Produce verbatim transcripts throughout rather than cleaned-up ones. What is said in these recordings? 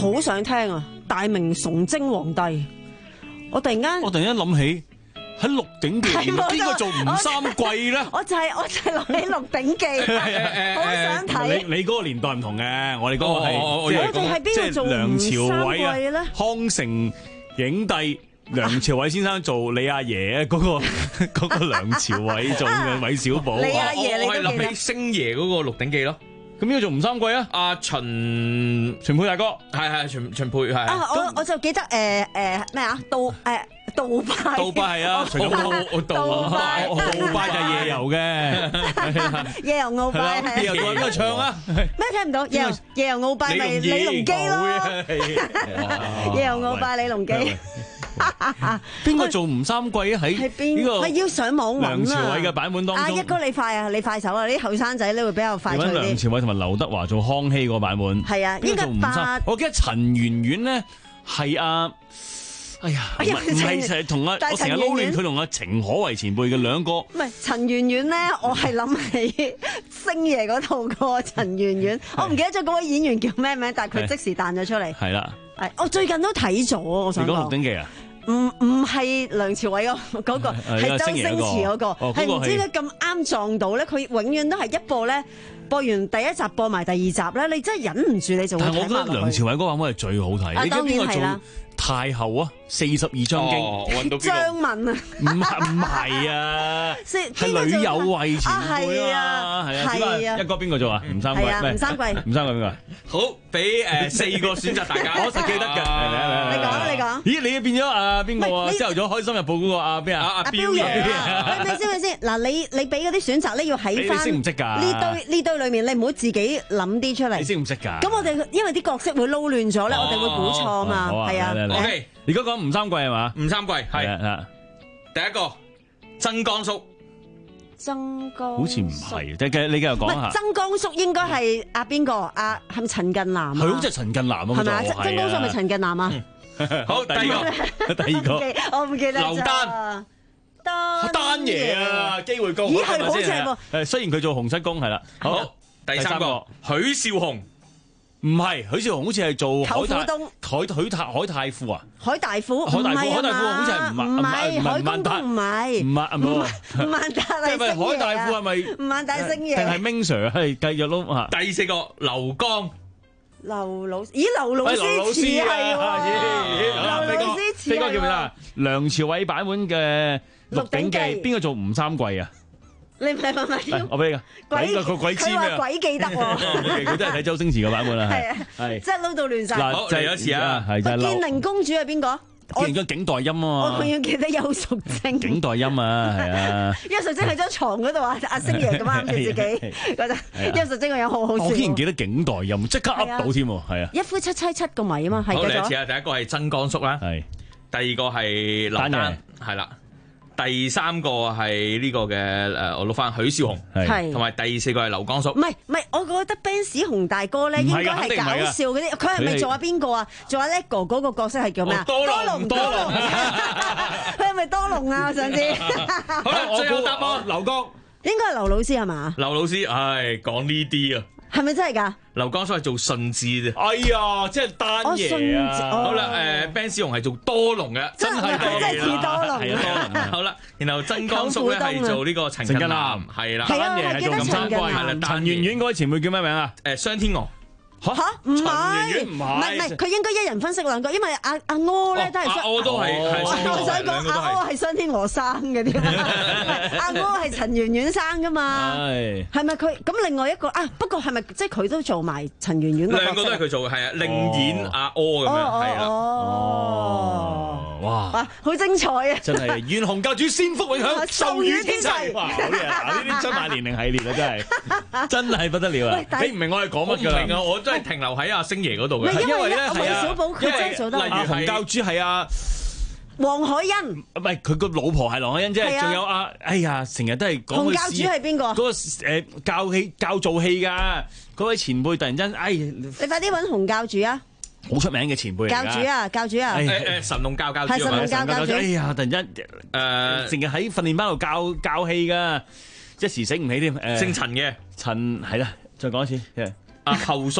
好想聽啊！大明崇禎皇帝，我突然間我突然間諗起喺《鹿鼎記》邊個做吳三桂咧？ 我就係我就係諗起《鹿鼎記》，好想睇。 你你嗰個年代唔同嘅，我哋嗰個係我哋係邊個做吳三桂咧？ 康城影帝梁朝偉先生做李阿爺，嗰個嗰個梁朝偉做嘅韋小寶。 李阿爺，你我係諗起星爺嗰個《鹿鼎記》咯。 咁邊個做吳三桂啊？ 阿秦秦沛大哥， 係係秦秦沛係。 啊，我我就記得誒誒咩啊？杜誒杜拜。 杜拜係啊，除咗杜杜拜，杜拜就係夜遊嘅。 夜遊鰲拜係。 夜遊邊個唱啊？ 咩聽唔到？夜遊夜遊鰲拜咪李龍基咯。夜遊鰲拜李龍基。 邊個做吳三桂啊？喺呢個係要上網揾啊！ 梁朝偉嘅版本當中， 啊一哥你快啊！你快手啊！你啲後生仔咧會比較快脆啲。 梁朝偉同埋劉德華做康熙個版本。 係啊，應該八。 我記得陳圓圓咧係阿，哎呀，唔係成日同阿，我成日撈亂佢同阿程可為前輩嘅兩個。 唔係陳圓圓咧，我係諗起星爺嗰套個陳圓圓，我唔記得咗嗰位演員叫咩名，但係佢即時彈咗出嚟。 係啦。 係，我最近都睇咗，我想講。 你講《鹿鼎記》啊？ 唔唔係梁朝偉嗰嗰個，係周星馳嗰個，係唔知點解咁啱撞到咧？佢永遠都係一播咧，播完第一集播埋第二集咧，你真係忍唔住你就會睇埋落去。但係我覺得梁朝偉嗰版本係最好睇。你知邊個做太后啊？四十二章經，張敏啊？ 唔係唔係啊？係呂有慧前輩啊？係啊係啊！一哥邊個做啊？吳三桂咩？ 吳三桂， 吳三桂邊個？ 好，俾誒四個選擇大家， 我實記得㗎。 你講你講。 咦？你變咗啊邊個啊？朝頭早開心日報嗰個啊邊啊？ 阿彪爺啊！喂，咪先咪先嗱，你你俾嗰啲選擇咧，要喺翻你識唔識㗎？ 呢堆呢堆裡面，你唔好自己諗啲出嚟。 你識唔識㗎？ 咁我哋因為啲角色會撈亂咗咧，我哋會估錯嘛。係啊。 OK， 而家講吳三桂係嘛？ 吳三桂係啊， 第一個曾江叔， 曾江好似唔係，即係你繼續講下。 曾江叔應該係阿邊個？阿係咪陳近南啊？ 係好似係陳近南啊， 係咪？曾江叔係咪陳近南啊？ 好，第二個， 第二個， 我唔記得。 劉丹， 丹丹爺啊，機會高。 咦，係好似係喎。 誒，雖然佢做洪七公係啦。 好，第三個許紹雄。 唔係，許紹雄好似係做海太海許太海太傅啊， 海大夫， 海大夫，海大夫好似係唔唔係海公公唔係， 唔係唔係， 吳萬達係星爺啊， 即係咪海大夫係咪吳萬達星爺？ 定係 Ming Sir 係繼續咯嚇。 第四個劉江， 劉老，咦劉老師似係喎，劉老師似係喎。 呢個叫咩啊？梁朝偉版本嘅《鹿鼎記》，邊個做吳三桂啊？ 你唔係問問我俾你個鬼個鬼知咩啊？ 佢話鬼記得喎， 佢真係睇周星馳嘅版本啦，係係，即係撈到亂晒。 好，嚟多次啊， 係就係建寧公主係邊個？ 建寧景代音啊嘛， 我仲要記得邱淑貞。 景代音啊，係啊。 邱淑貞喺張床嗰度啊，阿星爺咁啱住自己嗰陣。邱淑貞個樣好好笑。 我竟然記得景代音，即刻噏到添喎，係啊。 一夫七妻七個米啊嘛，係。 好，嚟一次啊，第一個係曾江叔啦，係。第二個係劉丹，係啦。第三個係呢個嘅誒，我錄翻許紹雄，係同埋第四個係劉江叔。唔係唔係，我覺得 Ben 洪大哥咧應該係搞笑嗰啲，佢係咪做阿邊個啊？做阿叻哥嗰個角色係叫咩啊？多龍多龍，佢係咪多龍啊？我想知。 好啦，最後答案劉江， 應該係劉老師係嘛？ 劉老師，唉，講呢啲啊。 係咪真係㗎？ 劉江叔係做順治啫。 哎呀，即係丹爺啊！ 好啦，誒 Ben 小龍係做多龍嘅， 真係佢真係似多龍。 係啊，多龍。好啦，然後曾江叔咧係做呢個陳近南，係啦。 丹爺係做吳三桂， 係啦。陳圓圓嗰位前輩叫咩名啊？ 誒雙天鵝。 吓唔係，唔係唔係，佢應該一人分析兩個，因為阿阿柯咧都係雙， 阿柯都係， 我想講阿柯係雙天鵝生嘅添，阿柯係陳圓圓生噶嘛，係咪佢？咁另外一個啊，不過係咪即係佢都做埋陳圓圓？ 兩個都係佢做嘅，係啊，另演阿柯咁樣，係啦。 哦，哇， 好精彩啊！ 真係願洪教主先福永享，壽與天齊。哇，好嘢啊！呢啲張萬年齡系列啊，真係真係不得了啊！你唔明我係講乜㗎？ 我真係停留喺阿星爺嗰度嘅， 因為咧係啊， 小寶佢真係做得， 例如洪教主係阿黃海欣， 唔係佢個老婆係黃海欣啫，仲有阿哎呀，成日都係講洪教主係邊個？ 嗰個誒教戲教做戲㗎嗰位前輩，突然間哎，你快啲揾洪教主啊！ 好出名嘅前輩嚟㗎， 教主啊，教主啊， 誒誒神龍教教主， 係神龍教教主。 哎呀，突然間誒成日喺訓練班度教教戲㗎，一時醒唔起添。誒， 姓陳嘅陳係啦，再講一次。 阿後叔啊，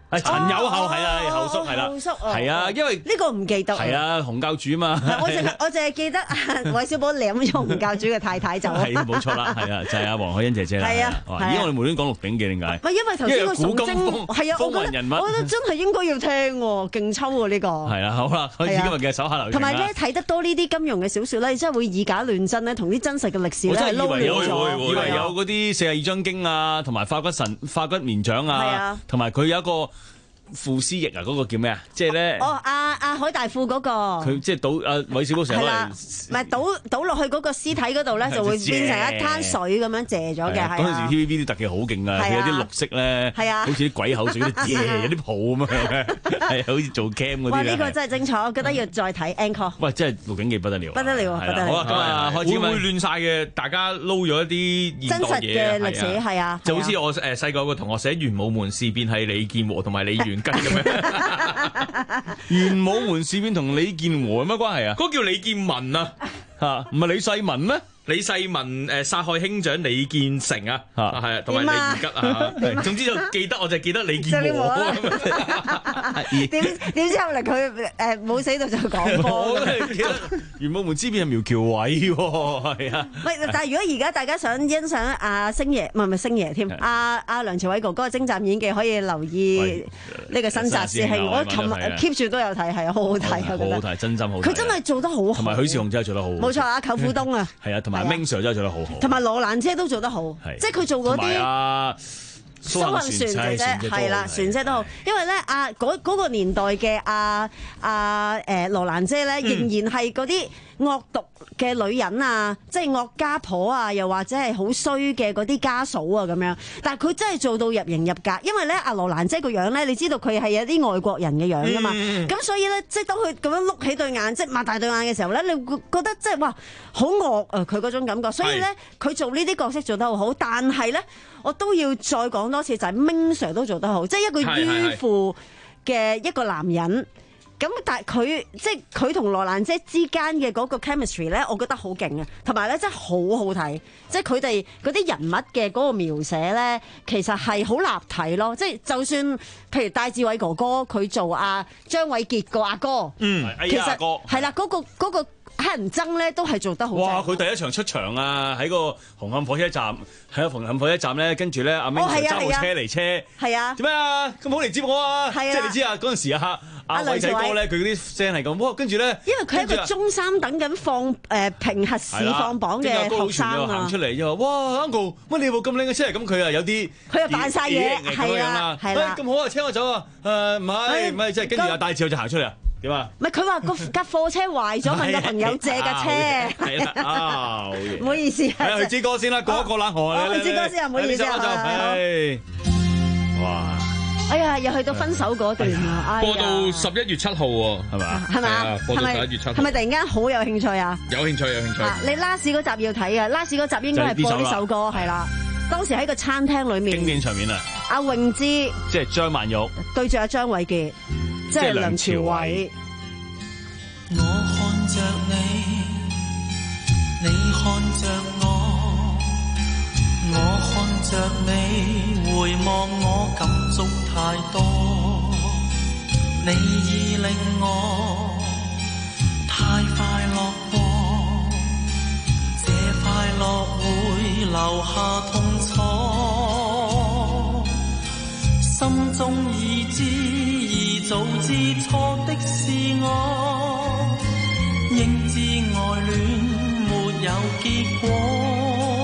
係陳友後係啊，後叔係啦， 後叔啊， 係啊，因為呢個唔記得。係啊，洪教主啊嘛。 我淨我淨係記得韋小寶舐咗洪教主嘅太太走。 係冇錯啦，係啊，就係阿黃海欣姐姐啦。 係啊， 咦，我哋無端講《鹿鼎記》點解？ 唔係因為頭先個崇禎係啊，我覺得我覺得真係應該要聽喎，勁抽喎呢個。係啦，好啦，開始今日嘅手下留情。 同埋咧睇得多呢啲金庸嘅小説咧，真係會以假亂真咧，同啲真實嘅歷史咧係撈亂咗。 以為有嗰啲四十二章經啊，同埋化骨神、化骨綿掌啊，同埋佢有一個傅斯翼啊，嗰個叫咩啊？即係咧， 哦，阿阿海大富嗰個， 佢即係倒阿韋小寶成日嚟， 唔係倒倒落去嗰個屍體嗰度咧，就會變成一灘水咁樣謝咗嘅。 嗰陣時 T V B 啲特技好勁啊，佢有啲綠色咧，好似啲鬼口水啲謝，有啲泡咁樣，係好似做 cam 嗰啲。哇！ 呢個真係精彩，我覺得要再睇 encore。 喂，真係《鹿鼎記》不得了， 不得了，不得了。 好啊，開始會亂晒嘅，大家撈咗一啲真實嘅歷史係啊， 就好似我誒細個個同學寫玄武門事變係李健和同埋李元吉咁樣。 玄武門事變同李健和有乜關係啊？ 嗰個叫李建文啊， 嚇唔係李世民咩？ 李世民誒殺害兄長李建成啊，係啊，同埋李元吉啊，總之就記得我就記得李健和。 點點知後嚟佢誒冇死到就講過。 我係記得玄武門之變係苗僑偉喎，係啊。 喂，但係如果而家大家想欣賞阿星爺，唔係唔係星爺添，阿阿梁朝偉哥哥嘅精湛演技，可以留意呢個新紮師兄。我琴日 keep 住都有睇，係啊，好好睇啊，覺得。 好好睇，真心好睇。 佢真係做得好好。 同埋許紹雄真係做得好好。 冇錯啊，舅父東啊。 係啊，同埋 Ming Sir 真係做得好好。 同埋羅蘭姐都做得好，即係佢做嗰啲。蘇運船姐姐係啦，船姐都好，因為咧啊嗰嗰個年代嘅阿阿誒羅蘭姐咧，仍然係嗰啲惡毒嘅女人啊，即係惡家婆啊，又或者係好衰嘅嗰啲家嫂啊咁樣。但係佢真係做到入型入格，因為咧阿羅蘭姐個樣咧，你知道佢係有啲外國人嘅樣噶嘛，咁、嗯、所以咧即係當佢咁樣碌起對眼，即係擘大對眼嘅時候咧，你會覺得即係哇好惡啊佢嗰種感覺。所以咧佢做呢啲角色做得好好，但係咧我都要再講多次，就係、是、Ming Sir 都做得好，即係一個迂腐嘅一個男人。咁但係佢即係佢同羅蘭姐之間嘅嗰個 chemistry 咧，我覺得好勁啊！同埋咧真係好好睇，即係佢哋嗰啲人物嘅嗰個描寫咧，其實係好立體咯。即係就算譬如戴志偉哥哥佢做阿張偉傑個阿哥， 嗯， 其實係啦，嗰個嗰個黑人憎咧都係做得好。哇！ 佢第一場出場啊，喺個紅磡火車站，喺個紅磡火車站咧，跟住咧阿 Ming Sir揸部車嚟車，係啊，點解啊咁好嚟接我啊？即係你知啊，嗰陣時啊。阿偉仔哥咧，佢嗰啲聲係咁，哇！跟住咧， 因為佢係一個中三等緊放誒評核試放榜嘅學生啊， 行出嚟就話：哇 ，Uncle， 乜你部咁靚嘅車嚟？咁佢啊有啲， 佢又扮晒嘢，係啊，係啦， 咁好啊，車我走啊！誒唔係唔係，即係跟住阿戴志偉就行出嚟啊？點啊？ 唔係佢話個架貨車壞咗，問個朋友借架車。 係啦，啊，好嘢！ 唔好意思啊， 係去支歌先啦，過一過冷河。 去支歌先啊，唔好意思啊。 哇！ 哎呀，又去到分手嗰段啊！ 播到十一月七號喎，係嘛？ 係咪？ 播到十一月七號。係咪突然間好有興趣啊？ 有興趣，有興趣。 你 last 嗰集要睇啊 last 嗰集應該係播呢首歌，係啦。當時喺個餐廳裏面， 經典場面啊！ 阿詠芝， 即係張曼玉對住阿張偉傑，即係梁朝偉。 我看着你，你看着我。我看着你，回望我感觸太多，你已令我太快樂過，這快樂會留下痛楚，心中已知已早知錯的是我，應知愛戀沒有結果。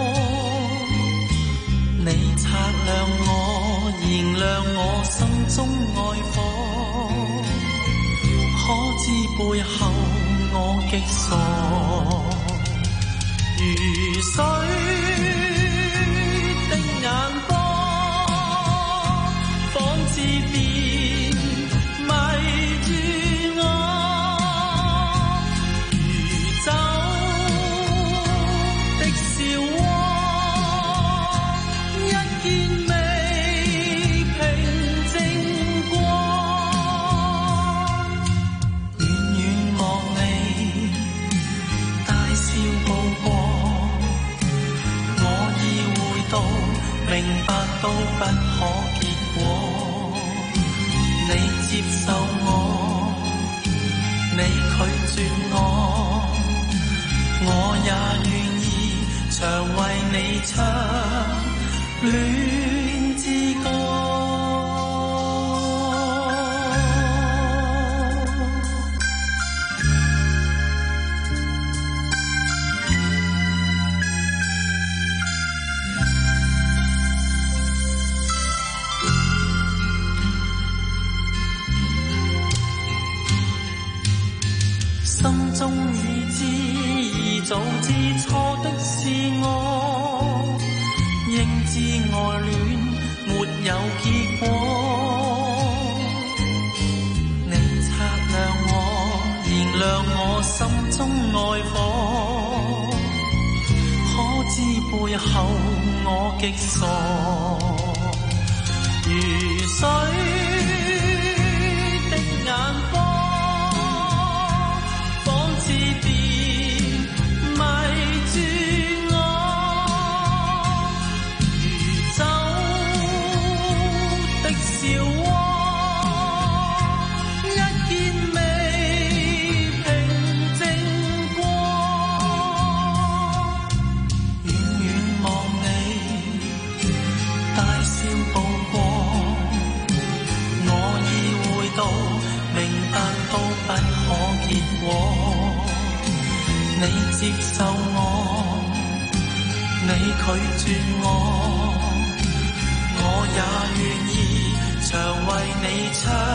你擦亮我，燃亮我心中愛火，可知背後我極傻，如水的眼波，仿似電迷住我，如酒的笑窩。明白到不可結果， 你接受我，你拒絕我，我也願意常為你唱戀之歌。心中已知，已早知錯的是我，應知愛戀沒有結果。你擦亮我，燃亮我心中愛火，可知背後我極傻，如水的眼光。似電迷住我，如酒的笑窩，一見未平靜過。遠遠望你，大笑步過，我已會到，明白到不可結果。你接受我，你拒絕我，我也願意常為你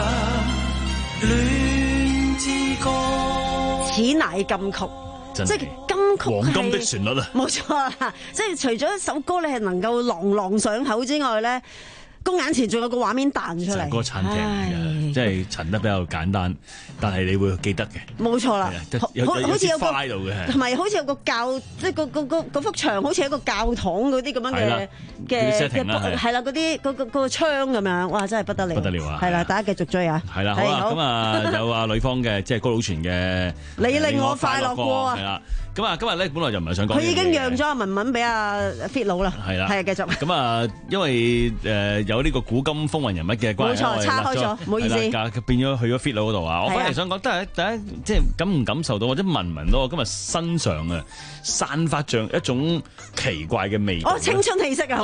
唱戀之歌。 此乃金曲，即係金曲黃金的旋律啊！ 冇錯啊！即係除咗一首歌你係能夠朗朗上口之外咧，公眼前仲有個畫面彈出嚟， 成個餐廳嘅，即係陳得比較簡單，但係你會記得嘅。 冇錯啦， 好似有個花度嘅， 同埋好似有個教，即係個個個幅牆好似一個教堂嗰啲咁樣嘅嘅嘅，係啦，嗰啲嗰個嗰個窗咁樣，哇！真係不得了， 不得了啊！ 係啦，大家繼續追啊！ 係啦，好啦，咁啊有啊呂方嘅，即係高佬全嘅， 你令我快樂過啊！ 係啦。咁啊，今日咧本來就唔係想講， 佢已經讓咗阿文文俾阿 Fit 佬啦。 係啦， 係啊，繼續。 咁啊，因為誒有呢個古今風雲人物嘅關係， 冇錯，岔開咗，唔好意思。 變咗去咗 Fit 佬嗰度啊！我反而想講，都係第一，即係感唔感受到或者聞唔聞到我今日身上啊散發著一種奇怪嘅味道。 哦，青春氣息啊！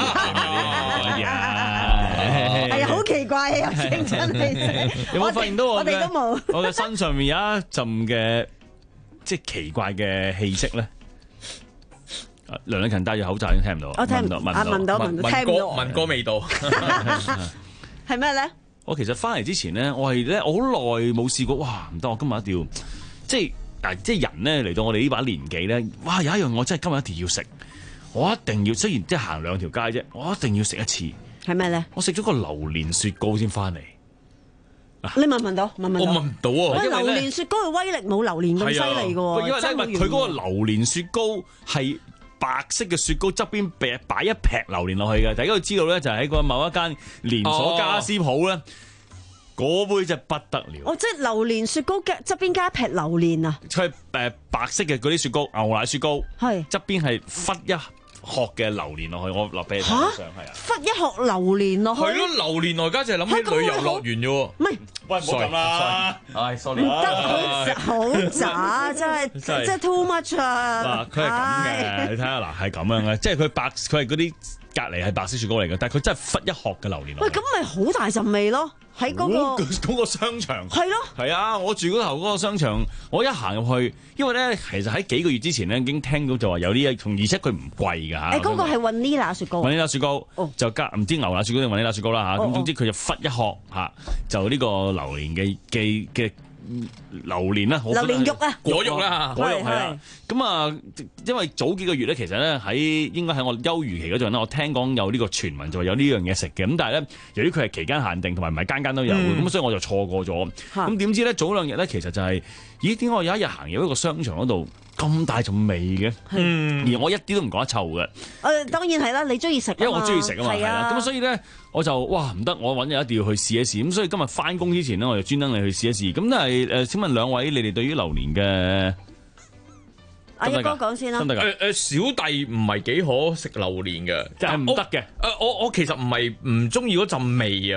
係啊，好奇怪啊！有青春氣息。 有冇發現到我？ 我哋都冇。 我嘅身上面有一陣嘅。即係奇怪嘅氣息咧，梁禮勤戴住口罩已經聽唔到， 我聽唔到，聞到，聞到，聞到，聽唔到， 聞過味道， 係咩咧？ 我其實翻嚟之前咧，我係咧，我好耐冇試過，哇！唔得，我今日一定要，即係，但係即係人咧嚟到我哋呢把年紀咧，哇！有一樣我真係今日一定要食，我一定要，雖然即係行兩條街啫，我一定要食一次。 係咩咧？ 我食咗個榴蓮雪糕先翻嚟。 你聞唔聞到？聞唔聞到？ 我聞唔到啊！ 喂，榴蓮雪糕嘅威力冇榴蓮咁犀利嘅喎。 因為咧，佢嗰個榴蓮雪糕係白色嘅雪糕，側邊擺擺一劈榴蓮落去嘅。大家都知道咧，就喺個某一間連鎖家私鋪咧，嗰杯就不得了。 哦，即係榴蓮雪糕嘅側邊加一劈榴蓮啊！ 佢係誒白色嘅嗰啲雪糕，牛奶雪糕，係側邊係忽一殼嘅榴蓮落去，我落俾你睇上係啊！ 忽一殼榴蓮落去， 係咯，榴蓮我而家就係諗起旅遊樂園啫喎。 唔係， 喂，唔好咁啦， 唉 sorry， 唔得，好渣，真係真係 too much 啊！ 嗱，佢係咁嘅，你睇下嗱，係咁樣嘅，即係佢白，佢係嗰啲隔離係白色雪糕嚟嘅，但係佢真係忽一殼嘅榴蓮。 喂，咁咪好大陣味咯！喺嗰個嗰個商場係咯， 係啊！我住嗰頭嗰個商場，我一行入去，因為咧其實喺幾個月之前咧已經聽到就話有呢一，同而且佢唔貴㗎嚇。誒， 嗰個係雲呢拿雪糕， 雲呢拿雪糕就加唔知牛奶雪糕定雲呢拿雪糕啦嚇。咁總之佢就忽一殼嚇，就呢個榴蓮嘅嘅嘅。榴蓮啦， 榴蓮肉啊， 果肉啦，果肉係啦。咁啊，因為早幾個月咧，其實咧喺應該喺我休漁期嗰陣咧，我聽講有呢個傳聞就話有呢樣嘢食嘅。咁但係咧，由於佢係期間限定，同埋唔係間間都有，咁、嗯、所以我就錯過咗。咁點知咧早兩日咧，其實就係、是，咦？點解我有一日行入一個商場嗰度咁大種味嘅？嗯，而我一啲都唔覺得臭嘅。誒、 呃，當然係啦，你中意食，因為我中意食啊嘛，係啦。咁所以咧。我就哇唔得，我揾日一定要去試一試。咁所以今日翻工之前呢，我就專登你去試一試。咁但係誒，請問兩位，你哋對於榴蓮嘅阿一哥講先啦。 誒誒、呃，小弟唔係幾可食榴蓮嘅， 就係唔得嘅。 誒我我其實唔係唔中意嗰陣味啊，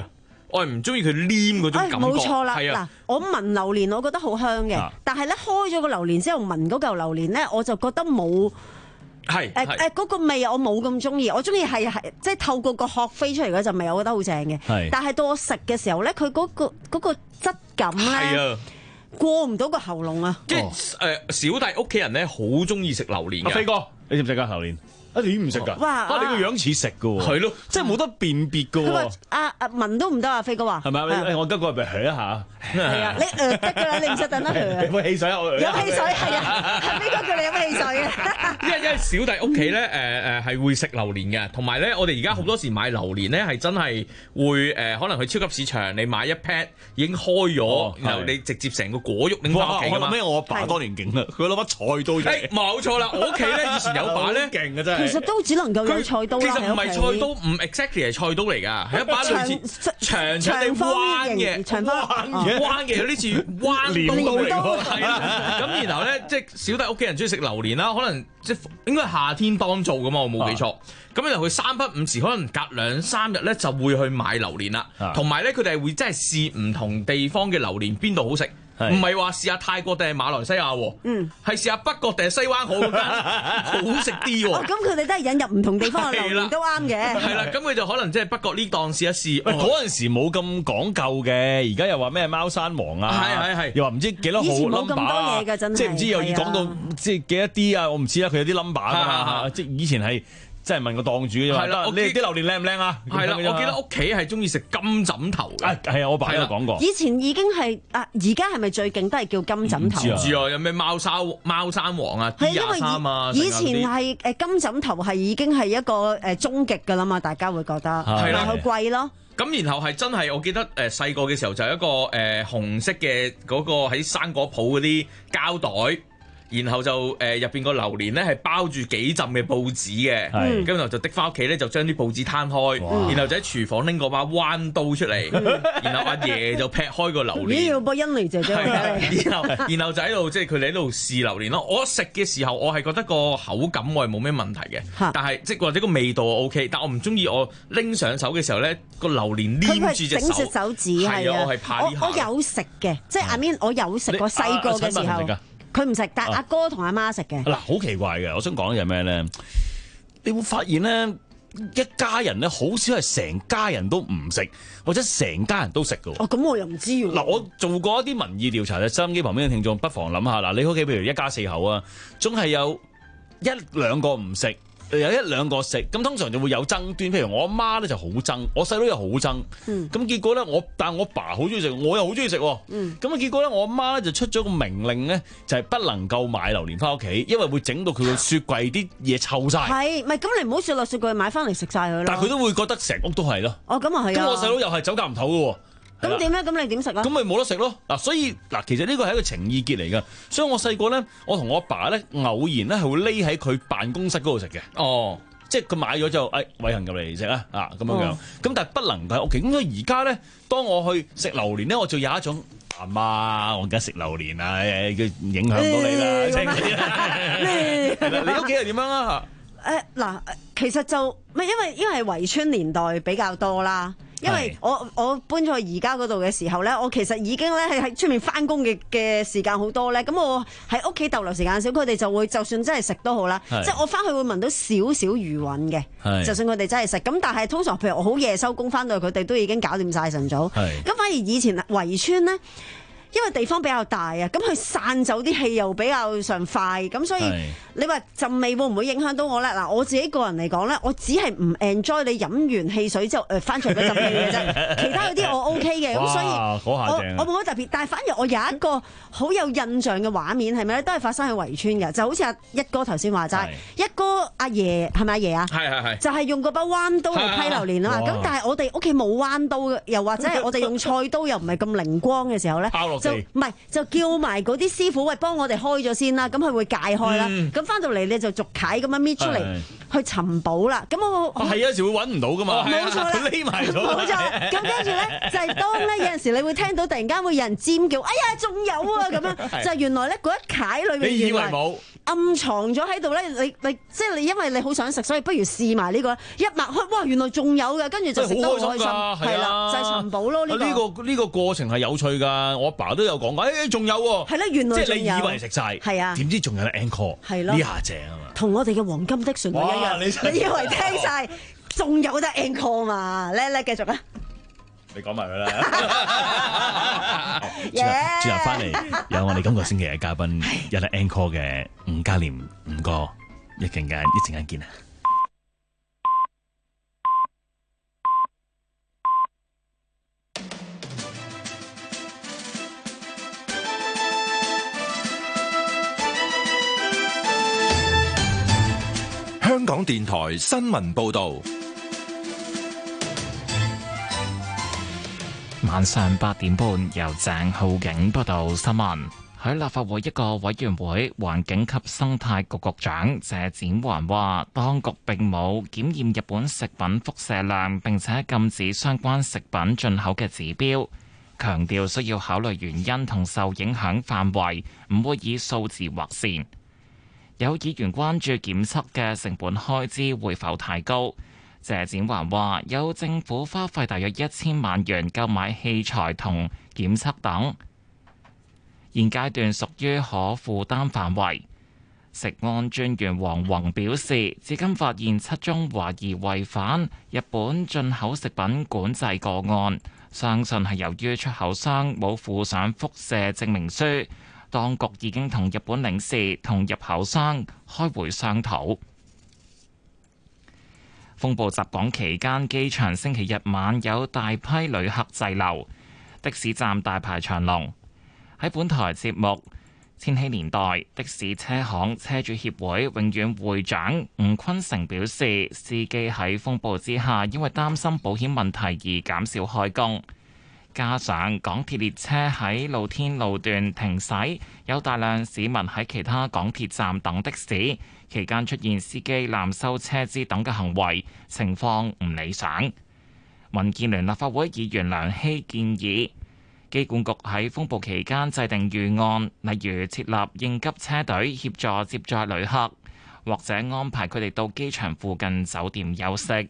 我係唔中意佢黏嗰種感覺。 冇錯啦，嗱，我聞榴蓮我覺得好香嘅，但係咧開咗個榴蓮之後聞嗰嚿榴蓮咧，我就覺得冇。 係誒誒嗰個味我冇咁中意，我中意係係即係透過個殼飛出嚟嗰陣味，我覺得好正嘅。係，但係到我食嘅時候咧，佢嗰個嗰個質感咧過唔到個喉嚨啊！ 即係誒小弟屋企人咧好中意食榴蓮嘅。 飛哥，你食唔食㗎榴蓮？啊！你唔食㗎？哇！啊！你個樣似食㗎喎。係咯，即係冇得辨別㗎喎。佢話：阿阿聞都唔得啊，飛哥話。係咪啊？我而家過嚟咪噓一下。 係啊，你誒得㗎啦，你唔使等得佢。 有冇汽水啊？ 有汽水係啊，係飛哥叫你飲汽水啊。 因為因為小弟屋企咧誒誒係會食榴蓮嘅，同埋咧我哋而家好多時買榴蓮咧係真係會誒可能去超級市場你買一 pack 已經開咗，然後你直接成個果肉拎翻屋企㗎嘛。 我諗起我阿爸當年勁啦，佢攞把菜刀出嚟。 冇錯啦，我屋企咧以前有把咧勁嘅真係。 其實都只能夠有菜刀啦。 其實唔係菜刀，唔 exactly 係菜刀嚟㗎，係一把類似長長地彎嘅， 長方嘅彎嘅，有啲似彎刀嚟㗎。係啦，咁然後咧，即係小弟屋企人中意食榴蓮啦，可能即係應該係夏天當造㗎嘛，我冇記錯。咁然後佢三不五時，可能隔兩三日咧就會去買榴蓮啦，同埋咧佢哋係會真係試唔同地方嘅榴蓮邊度好食。唔係話試下泰國定係馬來西亞喎，嗯，係試下北角定係西灣河嗰間好食啲喎。 咁佢哋都係引入唔同地方嘅榴蓮都啱嘅。 係啦，咁佢就可能即係北角呢檔試一試。 喂，嗰陣時冇咁講究嘅，而家又話咩貓山王啊， 係係係， 又話唔知幾多號 number 啊。以前冇咁多嘢㗎，真係。即係唔知又要講到即係幾多啲啊？我唔知啦，佢有啲 number 㗎嘛。即係以前係。即係問個檔主啫嘛，你哋啲榴蓮靚唔靚啊？ 係啦，我記得屋企係中意食金枕頭嘅。 係啊，我爸喺度講過。 以前已經係啊，而家係咪最勁都係叫金枕頭？ 唔知啊，有咩貓山貓山王啊、D 廿三啊。 以前係誒金枕頭係已經係一個誒終極㗎啦嘛，大家會覺得係啦，佢貴咯。 咁然後係真係，我記得誒細個嘅時候就係一個誒紅色嘅嗰個喺生果鋪嗰啲膠袋。然後就誒入邊個榴蓮咧係包住幾浸嘅報紙嘅，咁然後就滴翻屋企咧就將啲報紙攤開，然後就喺廚房拎個把彎刀出嚟，然後阿爺就劈開個榴蓮。 咦？要播欣妮姐姐嚟。 然後然後就喺度即係佢哋喺度試榴蓮咯。我食嘅時候我係覺得個口感我係冇咩問題嘅，但係即或者個味道我 OK，但我唔中意我拎上手嘅時候咧個榴蓮黏住隻手。 整隻手指係啊， 我係怕呢下。 我有食嘅，即係阿 Min 我有食過細個嘅時候。佢唔食，但阿哥同阿媽食嘅。嗱， 好奇怪嘅，我想講嘅係咩咧？你會發現咧，一家人咧好少係成家人都唔食，或者成家人都食嘅。 哦，咁我又唔知喎。 嗱，我做過一啲民意調查，收音機旁邊嘅聽眾不妨諗下，嗱，你屋企譬如一家四口啊，總係有一兩個唔食。有一兩個食，咁通常就會有爭端。譬如我阿媽咧就好憎，我細佬又好憎。咁、嗯、結果咧，我但係我爸好中意食，我又好中意食。咁啊、嗯、結果咧，我阿媽咧就出咗個命令咧，就係、是、不能夠買榴蓮翻屋企，因為會整到佢個雪櫃啲嘢臭晒。係， 咪咁你唔好雪落雪櫃買翻嚟食晒佢咯。 但係佢都會覺得成屋都係咯。 哦，咁啊係啊。咁我細佬又係走夾唔唞嘅喎。 咁點咧？咁你點食啊？ 咁咪冇得食咯。嗱，所以嗱，其實呢個係一個情意結嚟㗎。所以我細個咧，我同我阿爸咧，偶然咧係會匿喺佢辦公室嗰度食嘅。哦。即係佢買咗就誒偉恆入嚟食啊啊咁樣樣，咁、哦、但係不能夠喺屋企。咁所以而家咧，當我去食榴蓮咧，我就有一種阿媽，我而家食榴蓮啊，佢影響到你啦。即係嗰啲。你屋企係點樣啊？ 誒嗱，其實就咪因為因為圍村年代比較多啦。因為我我搬咗去而家嗰度嘅時候咧，我其實已經咧係喺出面翻工嘅嘅時間好多咧，咁我喺屋企逗留時間少，佢哋就會就算真係食都好啦，即係我翻去會聞到少少餘韻嘅，就算佢哋真係食，咁但係通常譬如我好夜收工翻到去，佢哋都已經搞掂晒晨早，咁反而以前圍村咧。因為地方比較大啊，咁佢散走啲氣又比較上快，咁所以你話陣味會唔會影響到我咧？嗱，我自己個人嚟講咧，我只係唔 enjoy 你飲完汽水之後誒翻出嚟嗰陣味嘅啫，其他嗰啲我 OK 嘅，咁所以我我冇乜特別，但係反而我有一個好有印象嘅畫面係咪咧？都係發生喺圍村嘅，就好似阿一哥頭先話齋，一哥阿爺係咪阿爺啊？係係係，就係用嗰把彎刀去批榴蓮啊嘛，咁但係我哋屋企冇彎刀，又或者係我哋用菜刀又唔係咁靈光嘅時候咧。就唔係就叫埋嗰啲師傅喂幫我哋開咗先啦，咁佢會解開啦，咁翻到嚟你就逐解咁樣搣出嚟去尋寶啦。咁我係有時會揾唔到噶嘛， 冇錯啦， 匿埋咗。 冇錯，咁跟住咧就係當咧有陣時你會聽到突然間會有人尖叫，哎呀仲有啊咁樣，就係原來咧嗰一解裏面你以為冇？ 暗藏咗喺度咧，你你即係你，因為你好想食，所以不如試埋呢個，一擘開，哇，原來仲有嘅，跟住就食得好開心，係啦，就係尋寶咯。呢個呢個過程係有趣㗎，我阿爸都有講過，誒仲有喎， 係啦，原來即係你以為食晒，係啊，點知仲有 encore， 係咯， 呢下正啊嘛， 同我哋嘅黃金的旋律一樣，你以為聽晒，仲有得 encore 嘛？咧咧，繼續啊！ 你講埋佢啦，轉頭轉頭翻嚟有我哋今個星期嘅嘉賓，有得 encore 嘅伍嘉廉伍哥，一陣間一陣間見啊！ 香港電台新聞報導。 晚上八點半，由鄭浩景報道新聞。喺立法會一個委員會，環境及生態局局長謝展寰話，當局並冇檢驗日本食品輻射量，並且禁止相關食品進口嘅指標，強調需要考慮原因同受影響範圍，唔會以數字劃線。有議員關注檢測嘅成本開支會否太高。謝展寰話：有政府花費大約一千萬元購買器材同檢測等，現階段屬於可負擔範圍。食安專員黃宏表示，至今發現七宗懷疑違反日本進口食品管制個案，相信係由於出口商冇附上輻射證明書。當局已經同日本領事同入口商開會商討。風暴襲港期間，機場星期日晚有大批旅客滯留，的士站大排長龍。喺本台節目《千禧年代》，的士車行車主協會永遠會長吳坤成表示，司機喺風暴之下，因為擔心保險問題而減少開工。加上港鐵列車喺露天路段停駛，有大量市民喺其他港鐵站等的士，期間出現司機濫收車資等嘅行為，情況唔理想。民建聯立法會議員梁希建議，機管局喺風暴期間制定預案，例如設立應急車隊協助接載旅客，或者安排佢哋到機場附近酒店休息。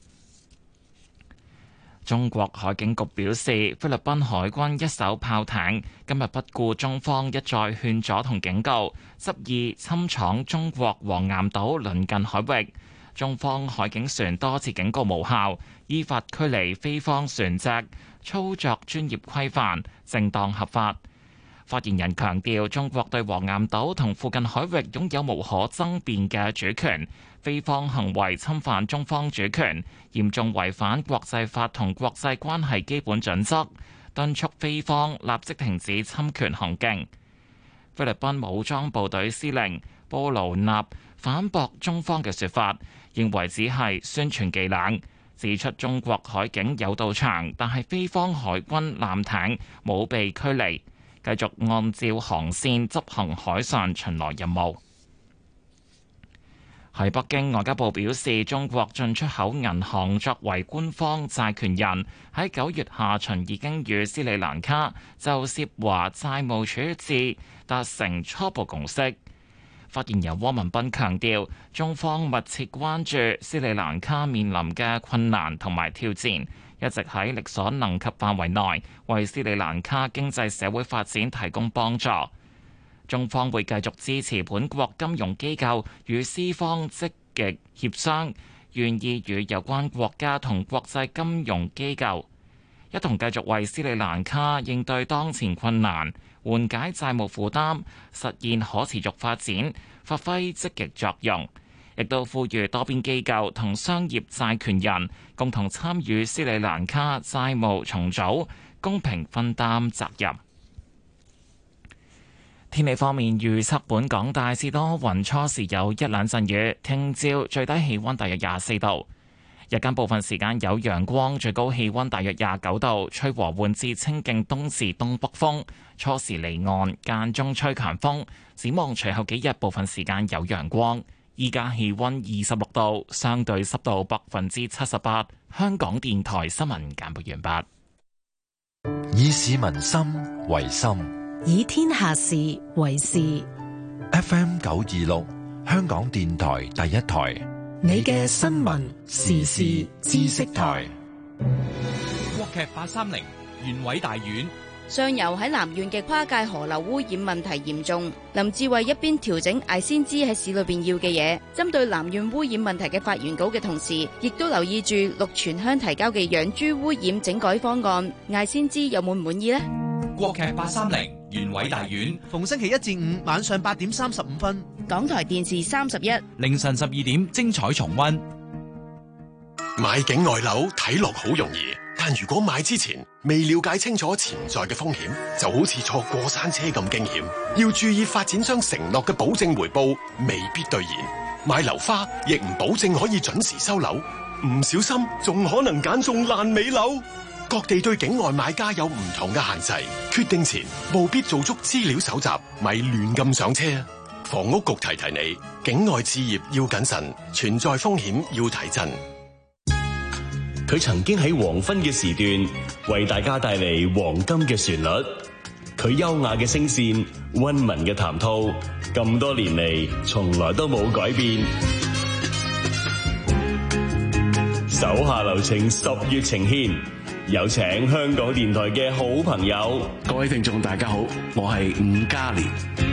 中國海警局表示，菲律賓海軍一艘炮艇今日不顧中方一再勸阻同警告，執意侵闖中國黃岩島鄰近海域。中方海警船多次警告無效，依法驅離菲方船隻，操作專業規範、正當合法。發言人強調，中國對黃岩島同附近海域擁有無可爭辯嘅主權，菲方行為侵犯中方主權，嚴重違反國際法同國際關係基本準則，敦促菲方立即停止侵權行徑。菲律賓武裝部隊司令布勞納反駁中方嘅說法，認為只係宣傳伎倆，指出中國海警有到場，但係菲方海軍艦艇冇被驅離，繼續按照航線執行海上巡邏任務。喺北京，外交部表示，中國進出口銀行作為官方債權人，喺九月下旬已經與斯里蘭卡就涉華債務處置達成初步共識。發言人汪文斌強調，中方密切關注斯里蘭卡面臨嘅困難同埋挑戰，一直喺力所能及範圍內為斯里蘭卡經濟社會發展提供幫助。中方會繼續支持本國金融機構與斯方積極協商，願意與有關國家同國際金融機構一同繼續為斯里蘭卡應對當前困難、緩解債務負擔、實現可持續發展發揮積極作用，亦都呼籲多邊機構同商業債權人共同參與斯里蘭卡債務重組，公平分擔責任。天氣方面預測，本港大致多雲，初時有一兩陣雨。聽朝最低氣溫大約廿四度，日間部分時間有陽光，最高氣溫大約廿九度，吹和緩至清勁東至東北風，初時離岸，間中吹強風。展望隨後幾日部分時間有陽光。依家氣溫二十六度，相對濕度百分之七十八。香港電台新聞簡報完畢。 以市民心為心， 以天下事為事。 F M 九二六香港電台第一台， 你嘅新聞時事知識台。 國劇八三零縣委大院。 上游喺南縣嘅跨界河流污染問題嚴重，林志偉一邊調整艾先知喺市裏邊要嘅嘢，針對南縣污染問題嘅發言稿嘅同時，亦都留意住綠泉鄉提交嘅養豬污染整改方案，艾先知有滿唔滿意呢？ 國劇八三零縣委大院， 逢星期一至五晚上八點三十五分， 港台電視三十一， 凌晨十二點精彩重溫。 買境外樓睇落好容易，但如果買之前未了解清楚潛在嘅風險，就好似坐過山車咁驚險。要注意發展商承諾嘅保證回報未必兌現，買樓花亦唔保證可以準時收樓，唔小心仲可能揀中爛尾樓。各地對境外買家有唔同嘅限制，決定前務必做足資料搜集，咪亂咁上車。房屋局提提你，境外置業要謹慎，存在風險要提振。 佢曾經喺黃昏嘅時段為大家帶嚟黃金嘅旋律，佢優雅嘅聲線、溫文嘅談吐，咁多年嚟從來都冇改變。手下留情，十月呈獻，有請香港電台嘅好朋友。 各位聽眾大家好，我係伍嘉廉。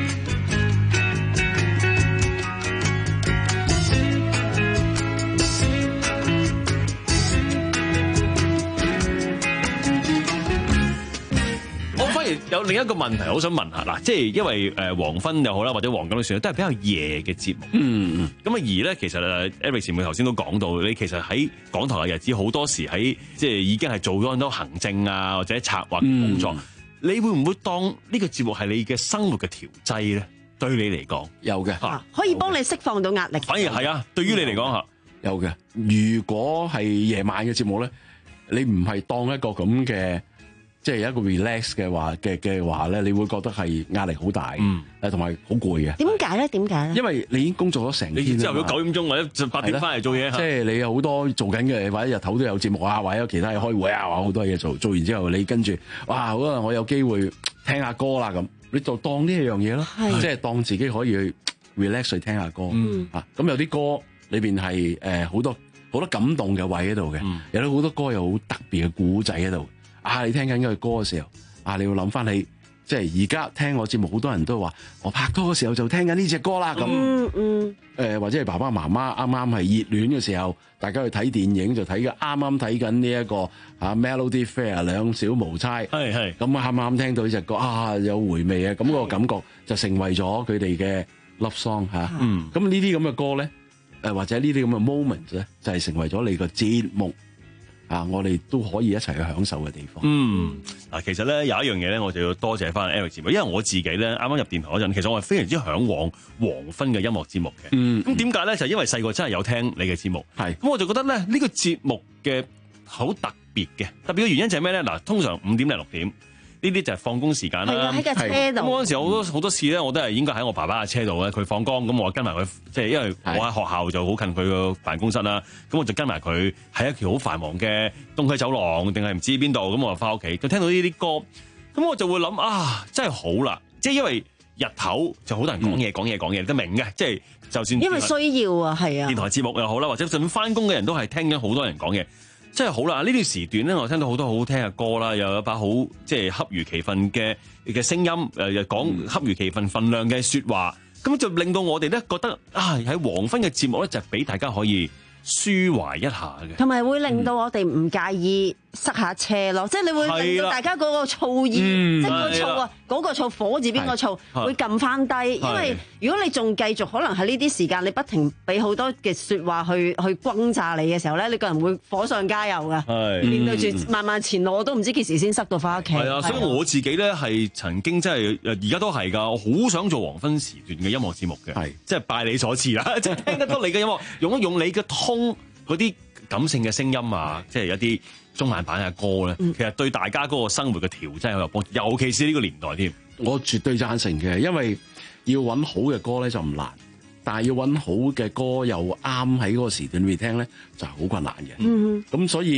有另一個問題，好想問下嗱，即係因為誒黃昏又好啦，或者黃金都算，都係比較夜嘅節目。嗯嗯。咁啊，而咧其實誒 Eric 前輩頭先都講到，你其實喺港台嘅日子好多時喺即係已經係做咗好多行政啊或者策劃工作。嗯、你會唔會當呢個節目係你嘅生活嘅調劑咧？對你嚟講， 有嘅、 啊，可以幫你釋放到壓力。 反而係啊，對於你嚟講嚇， 有嘅。如果係夜晚嘅節目咧，你唔係當一個咁嘅。即係有一個 relax 嘅話嘅嘅話咧，你會覺得係壓力好大，誒同埋好攰嘅。點解咧？點解咧？ 因為你已經工作咗成天， 之後如果九點鐘或者八點翻嚟做嘢， 即係你有好多做緊嘅，或者日頭都有節目啊，或者有其他嘢開會啊，或者好多嘢做。做完之後你跟住，哇！好啊，我有機會聽下歌啦咁，你就當呢一樣嘢咯，即係當自己可以去 relax 去聽下歌。嗯、啊，咁有啲歌裏邊係誒好多好多感動嘅位喺度嘅，嗯、有啲好多歌有好特別嘅故仔喺度。啊！你聽緊嗰個歌嘅時候，啊，你要諗翻起，即係而家聽我節目，好多人都話我拍拖嘅時候就聽緊呢隻歌啦。咁，嗯嗯，誒、呃、或者係爸爸媽媽啱啱係熱戀嘅時候，大家去睇電影就睇嘅，啱啱睇緊呢一個啊 Melody Fair 兩小無猜，係係咁啱啱聽到呢隻歌啊，有回味啊，咁、那個感覺就成為咗佢哋嘅 love song 嚇、啊。嗯，咁呢啲咁嘅歌咧，誒或者呢啲咁嘅 moment 咧，就係、是、成為咗你個節目。啊！我哋都可以一齊去享受嘅地方。 嗯，嗱，其實咧有一樣嘢咧，我就要多謝翻 Eric 節目，因為我自己咧啱啱入電台嗰陣，其實我係非常之嚮往黃昏嘅音樂節目嘅。嗯，咁點解咧？就係、因為細個真係有聽你嘅節目，係咁我就覺得咧呢、呢個節目嘅好特別嘅，特別嘅原因就係咩咧？嗱，通常五點零六點。呢啲就係放工時間啦， 喺架車度。咁嗰陣時好多好多次咧，我都係應該喺我爸爸嘅車度咧。佢放工，咁我跟埋佢，即係因為我喺學校就好近佢個辦公室啦。咁我就跟埋佢喺一條好繁忙嘅東區走廊，定係唔知邊度。咁我就翻屋企，就聽到呢啲歌，咁我就會諗啊，真係好啦！即係因為日頭就好多人講嘢，講嘢，講嘢，都明嘅。即係就算因為需要啊，係啊， 電台節目又好啦，或者就算翻工嘅人都係聽緊好多人講嘢。真係好啦！呢段時段咧，我聽到好多好好聽嘅歌啦，又有一把好即係恰如其分嘅嘅聲音，誒又講恰如其分份量嘅説話，咁就令到我哋咧覺得啊喺黃昏嘅節目咧，就係俾大家可以舒懷一下嘅， 同埋會令到我哋唔介意塞下車咯，嗯、即係你會令到大家嗰個燥意，嗯、即係個燥啊，嗰個燥火字邊個燥會撳翻低，因為如果你仲繼續可能喺呢啲時間，你不停俾好多嘅説話去去轟炸你嘅時候咧，你個人會火上加油噶，面對住漫漫前路，我都唔知幾時先塞到翻屋企。 係啊，所以我自己咧係曾經真係而家都係㗎，我好想做黃昏時段嘅音樂節目嘅，即係拜你所賜啦，即係聽得多你嘅音樂，用一用你嘅通嗰啲感性嘅聲音啊，即係一啲中慢版嘅歌咧，嗯、其實對大家嗰個生活嘅調劑好有幫助，尤其是呢個年代添。 我絕對贊成嘅，因為要揾好嘅歌咧就唔難，但係要揾好嘅歌又啱喺嗰個時段裏聽咧就係好困難嘅。咁、嗯、所以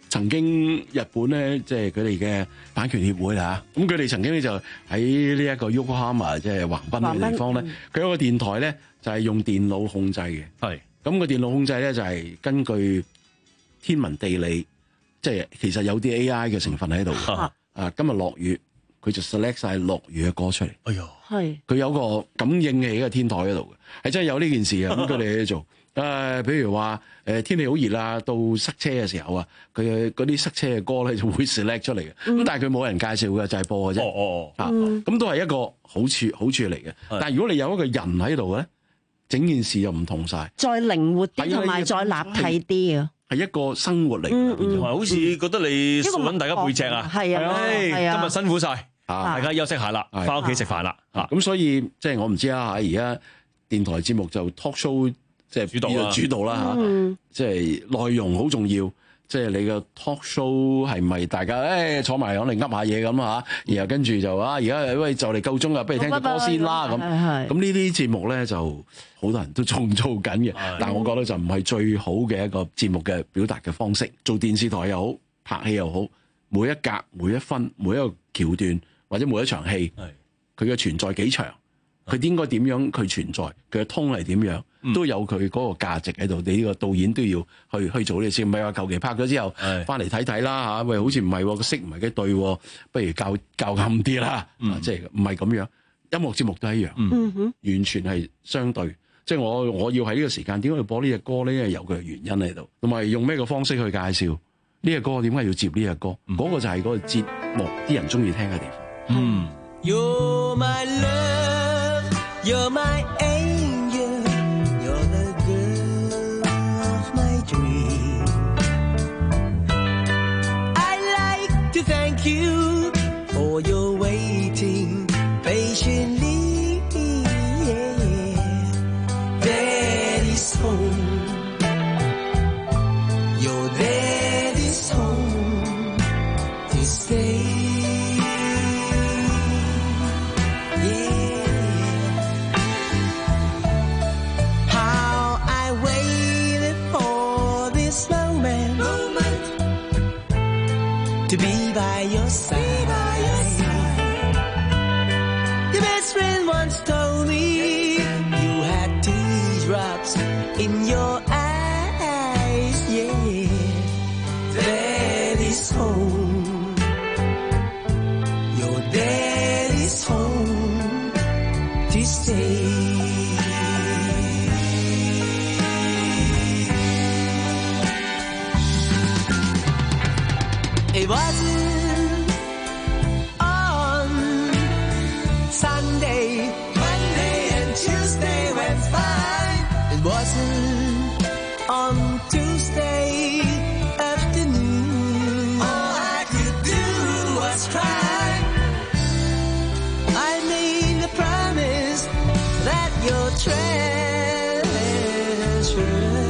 曾經日本咧，即係佢哋嘅版權協會啦，咁佢哋曾經咧就喺呢一個 Yokohama 即係橫濱嘅地方咧，佢有個電台咧就係用電腦控制嘅。係咁個電腦控制咧就係根據天文地理，即係其實有啲 A I 嘅成分喺度。啊，今日落雨，佢就 select 晒落雨嘅歌出嚟。哎呀，係佢有個感應器喺個天台嗰度嘅，係真係有呢件事嘅。咁佢哋去做。誒、呃，譬如話誒、呃、天氣好熱啊，到塞車嘅時候啊，佢嗰啲塞車嘅歌咧就會 select 出嚟嘅。咁、嗯、但係佢冇人介紹嘅，就係、是、播嘅啫。哦哦哦，咁、嗯、都係一個好處好處嚟嘅。但係如果你有一個人喺度咧，整件事又唔同晒，再靈活啲同埋再立體啲啊。係一個生活嚟嘅，嗯嗯、 好似覺得你揾大家背脊啊。係啊，係啊，今日辛苦晒，大家休息下啦，翻屋企食飯啦。咁、啊啊、所以即係我唔知啊，而家電台節目就 talk show。即係主導啦，主導啦嚇，嗯、即係內容好重要。即係你個 talk show 係咪大家誒、哎、坐埋嚟嚟噏下嘢咁啊？然後跟住就啊，而家喂就嚟夠鐘啦，不如聽隻歌先啦咁。咁呢啲節目咧就好多人都仲做緊嘅，但係我覺得就唔係最好嘅一個節目嘅表達嘅方式。做電視台又好，拍戲又好，每一格、每一分、每一個橋段或者每一場戲，佢嘅存在幾長。佢應該點樣佢存在？佢嘅通係點樣？都有佢嗰個價值喺度。你呢個導演都要去去做呢啲先，唔係話求其拍咗之後翻嚟睇睇啦嚇。喂，好似唔係個色唔係幾對，不如校校暗啲啦。即係唔係咁樣？音樂節目都係一樣，嗯、哼完全係相對。即係我我要喺呢個時間點解要播呢隻歌咧？因為有佢嘅原因喺度，同埋用咩個方式去介紹呢隻歌？點解要接呢隻歌？嗰、嗯、個就係嗰個節目啲人中意聽嘅地方。嗯。You're my love, you're my angel, you're the girl of my dream. I like to thank you for your waiting patiently. Yeah. Daddy's home, your daddy's home to stay. To be by your side. Be by your side. Your best friend once told me you had teardrops in your eyes. Yeah, Daddy's home. Your daddy's home to stay. It wasn't on Sunday, Monday and Tuesday went fine. It wasn't on Tuesday afternoon. All I could do was try. I made a promise that your treasure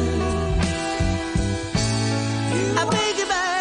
I beg you back.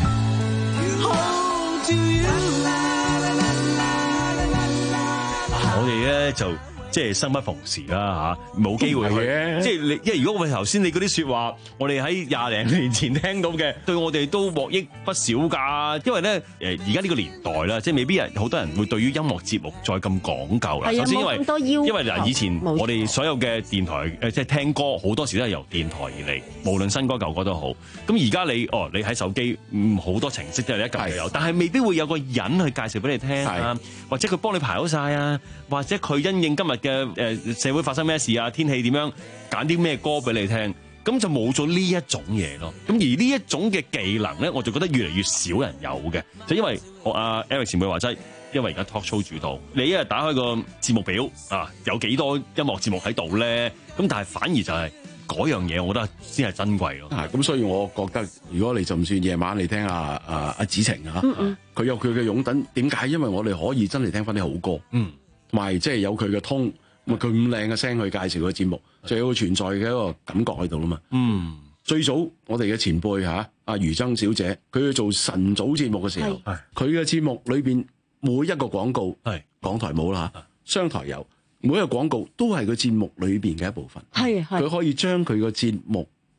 我哋咧就即係生不逢時啦嚇，冇機會去。即係你，因為如果我哋頭先你嗰啲説話，我哋喺廿零年前聽到嘅，對我哋都獲益不少㗎。因為咧誒，而家呢個年代啦，即係未必人好多人會對於音樂節目再咁講究啦。首先因為因為嗱，以前我哋所有嘅電台誒，即係聽歌好多時都係由電台而嚟，無論新歌舊歌都好。咁而家你哦，你喺手機嗯好多程式都係一嚿就有，但係未必會有個人去介紹俾你聽啊，或者佢幫你排好晒啊，或者佢因應今日嘅誒社會發生咩事啊，天氣點樣揀啲咩歌俾你聽，咁就冇咗呢一種嘢咯。咁而呢一種嘅技能咧，我就覺得越嚟越少人有嘅，就因為我阿 Eric 前輩話齋，因為而家 talk show 主導，你一日打開個節目表啊，有幾多音樂節目喺度咧？咁但係反而就係嗰樣嘢，我覺得先係珍貴咯。啊，咁所以我覺得，如果你就算夜晚你聽阿阿阿子晴啊，佢、嗯嗯、有佢嘅擁躉，點解？因為我哋可以真係聽翻啲好歌，嗯，同埋即係有佢嘅通。佢咁靚嘅聲去介紹個節目，就有個存在嘅一個感覺喺度啦嘛。嗯，最早我哋嘅前輩嚇阿余曾小姐，佢去做晨早節目嘅時候，佢嘅節目裏邊每一個廣告，係港台冇啦嚇，商台有，每一個廣告都係個節目裏邊嘅一部分。係係，佢可以將佢個節目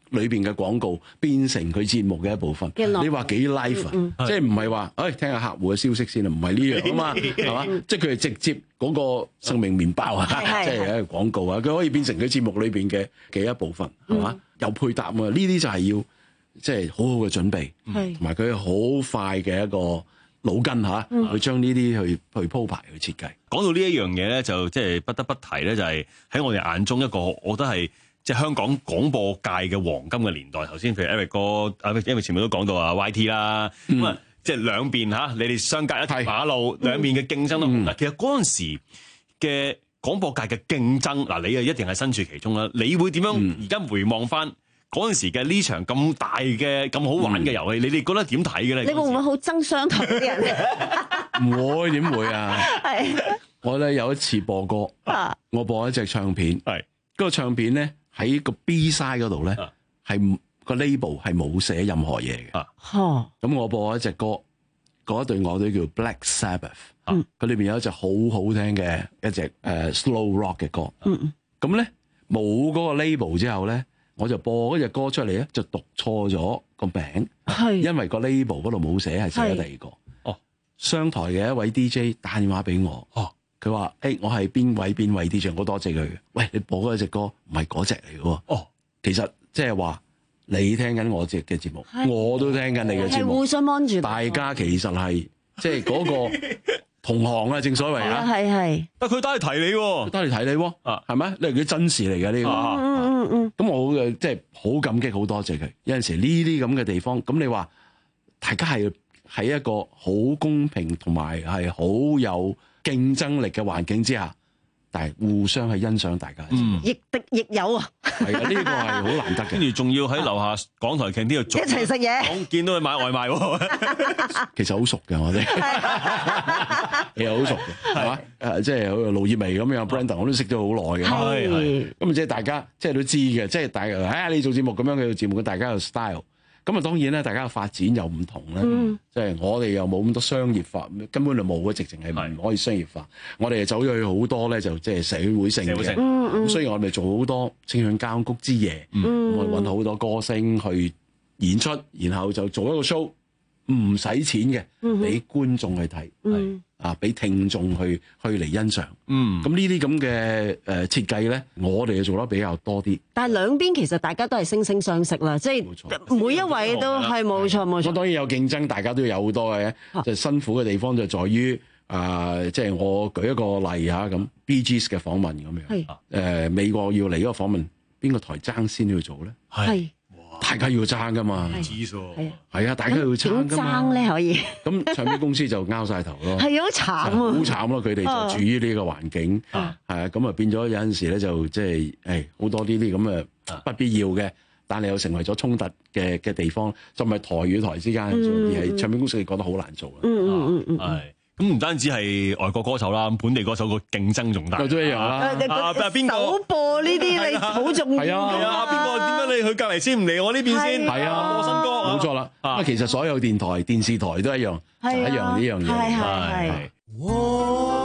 裏邊嘅廣告變成佢節目嘅一部分。你話幾 live 啊？嗯嗯、即係唔係話誒聽下客戶嘅消息先啊？唔係呢樣啊嘛，係嘛？即係佢係直接嗰個生命麵包啊，即係一個廣告啊，佢可以變成佢節目裏邊嘅嘅一部分，係嘛？有配搭啊，呢啲就係要即係好好嘅準備，同埋佢好快嘅一個腦筋嚇，嗯、去將呢啲去去鋪排去設計。 講到呢一樣嘢咧，就即係不得不提咧，就係喺我哋眼中一個，我覺得係即係香港廣播界嘅黃金嘅年代。頭先譬如 Eric 哥，啊，因為前面都講到啊 Y T 啦，咁啊、嗯，即係兩邊嚇，你哋相隔一條馬路，是兩邊嘅競爭都唔大。嗯、其實嗰陣時嘅廣播界嘅競爭，嗱，你啊一定係身處其中啦。你會點樣而家回望翻嗰陣時嘅呢場咁大嘅咁好玩嘅遊戲？嗯、你哋覺得點睇嘅咧？ 你會唔會好憎相同啲人？ 唔會，點會啊？係我咧有一次播歌，啊、我播一隻唱片，係嗰、嗰個唱片咧喺個 B side 嗰度咧係個 label 係冇寫任何嘢嘅。咁、啊、我播一隻歌，嗰一隊樂隊叫 Black Sabbath，佢、啊、裏邊有一隻好好聽嘅一隻誒、uh, slow rock 嘅歌。咁咧冇嗰個 label 之後咧，我就播嗰隻歌出嚟咧，就讀錯咗個名，係因為個 label 嗰度冇寫，係寫咗第二個。哦，商台嘅一位 D J 打電話俾我，哦，佢話：誒、欸，我係邊位邊位 D J，我多謝佢嘅。喂，你播嗰隻歌唔係嗰隻嚟嘅喎。哦，其實即係話你聽緊我隻嘅節目，我都聽緊你嘅節目，係互相幫住。大家其實係即係嗰個同行啊，正所謂啊，係係。但佢打嚟提你喎，打嚟提你喎，啊，係咪？你係佢真事嚟嘅呢個。嗯嗯嗯。咁我嘅即係好感激，好多謝佢。有陣時呢啲咁嘅地方，咁你話大家係喺一個好公平同埋係好有競爭力嘅環境之下，但係互相係欣賞大家。嗯，亦敵亦友啊。係啊，呢個係好難得嘅。跟住仲要喺樓下港台劇呢度一齊食嘢，見到佢買外賣喎。其實好熟嘅我哋，你又好熟嘅，係嘛？誒，即係好似盧業薇咁樣 Brenda 我都識咗好耐嘅。係係。咁即係大家即係都知嘅，即係大家誒你做節目咁樣嘅節目，大家有 style。咁啊當然咧，大家嘅發展又唔同咧。即係我哋又冇咁多商業化，根本就冇嘅，直情係唔可以商業化。我哋走咗去好多咧，就即係社會性嘅。咁所以我哋做好多青響交響曲之夜，咁我哋揾好多歌星去演出，然後就做一個 show，唔使錢嘅，俾觀眾去睇，係啊，俾聽眾去去嚟欣賞。嗯，咁呢啲咁嘅誒設計咧，我哋就做得比較多啲。但係兩邊其實大家都係惺惺相惜啦，即係每一位都係冇錯冇錯。咁當然有競爭，大家都有好多嘅，就辛苦嘅地方就在於啊，即係我舉一個例嚇咁 Bee Gees 嘅訪問咁樣，誒美國要嚟嗰個訪問，邊個台爭先去做咧？係。大家要爭噶嘛，係啊，係啊，大家要爭噶嘛。點爭咧可以？咁唱片公司就拗晒頭咯，係好慘啊，好慘咯！佢哋就處於呢個環境，係啊，咁啊變咗有陣時咧就即係誒好多呢啲咁嘅不必要嘅，但係又成為咗衝突嘅嘅地方，就唔係台與台之間，而係唱片公司覺得好難做啦。嗯嗯嗯嗯，係。咁唔單止係外國歌手啦，本地歌手個競爭仲大，都一樣啦。啊，邊個首播呢啲你好重要？係啊，係啊，邊個點解你去隔離先唔嚟我呢邊先？係啊，播新歌冇錯啦。啊，其實所有電台、電視台都一樣，就一樣呢樣嘢。係係係。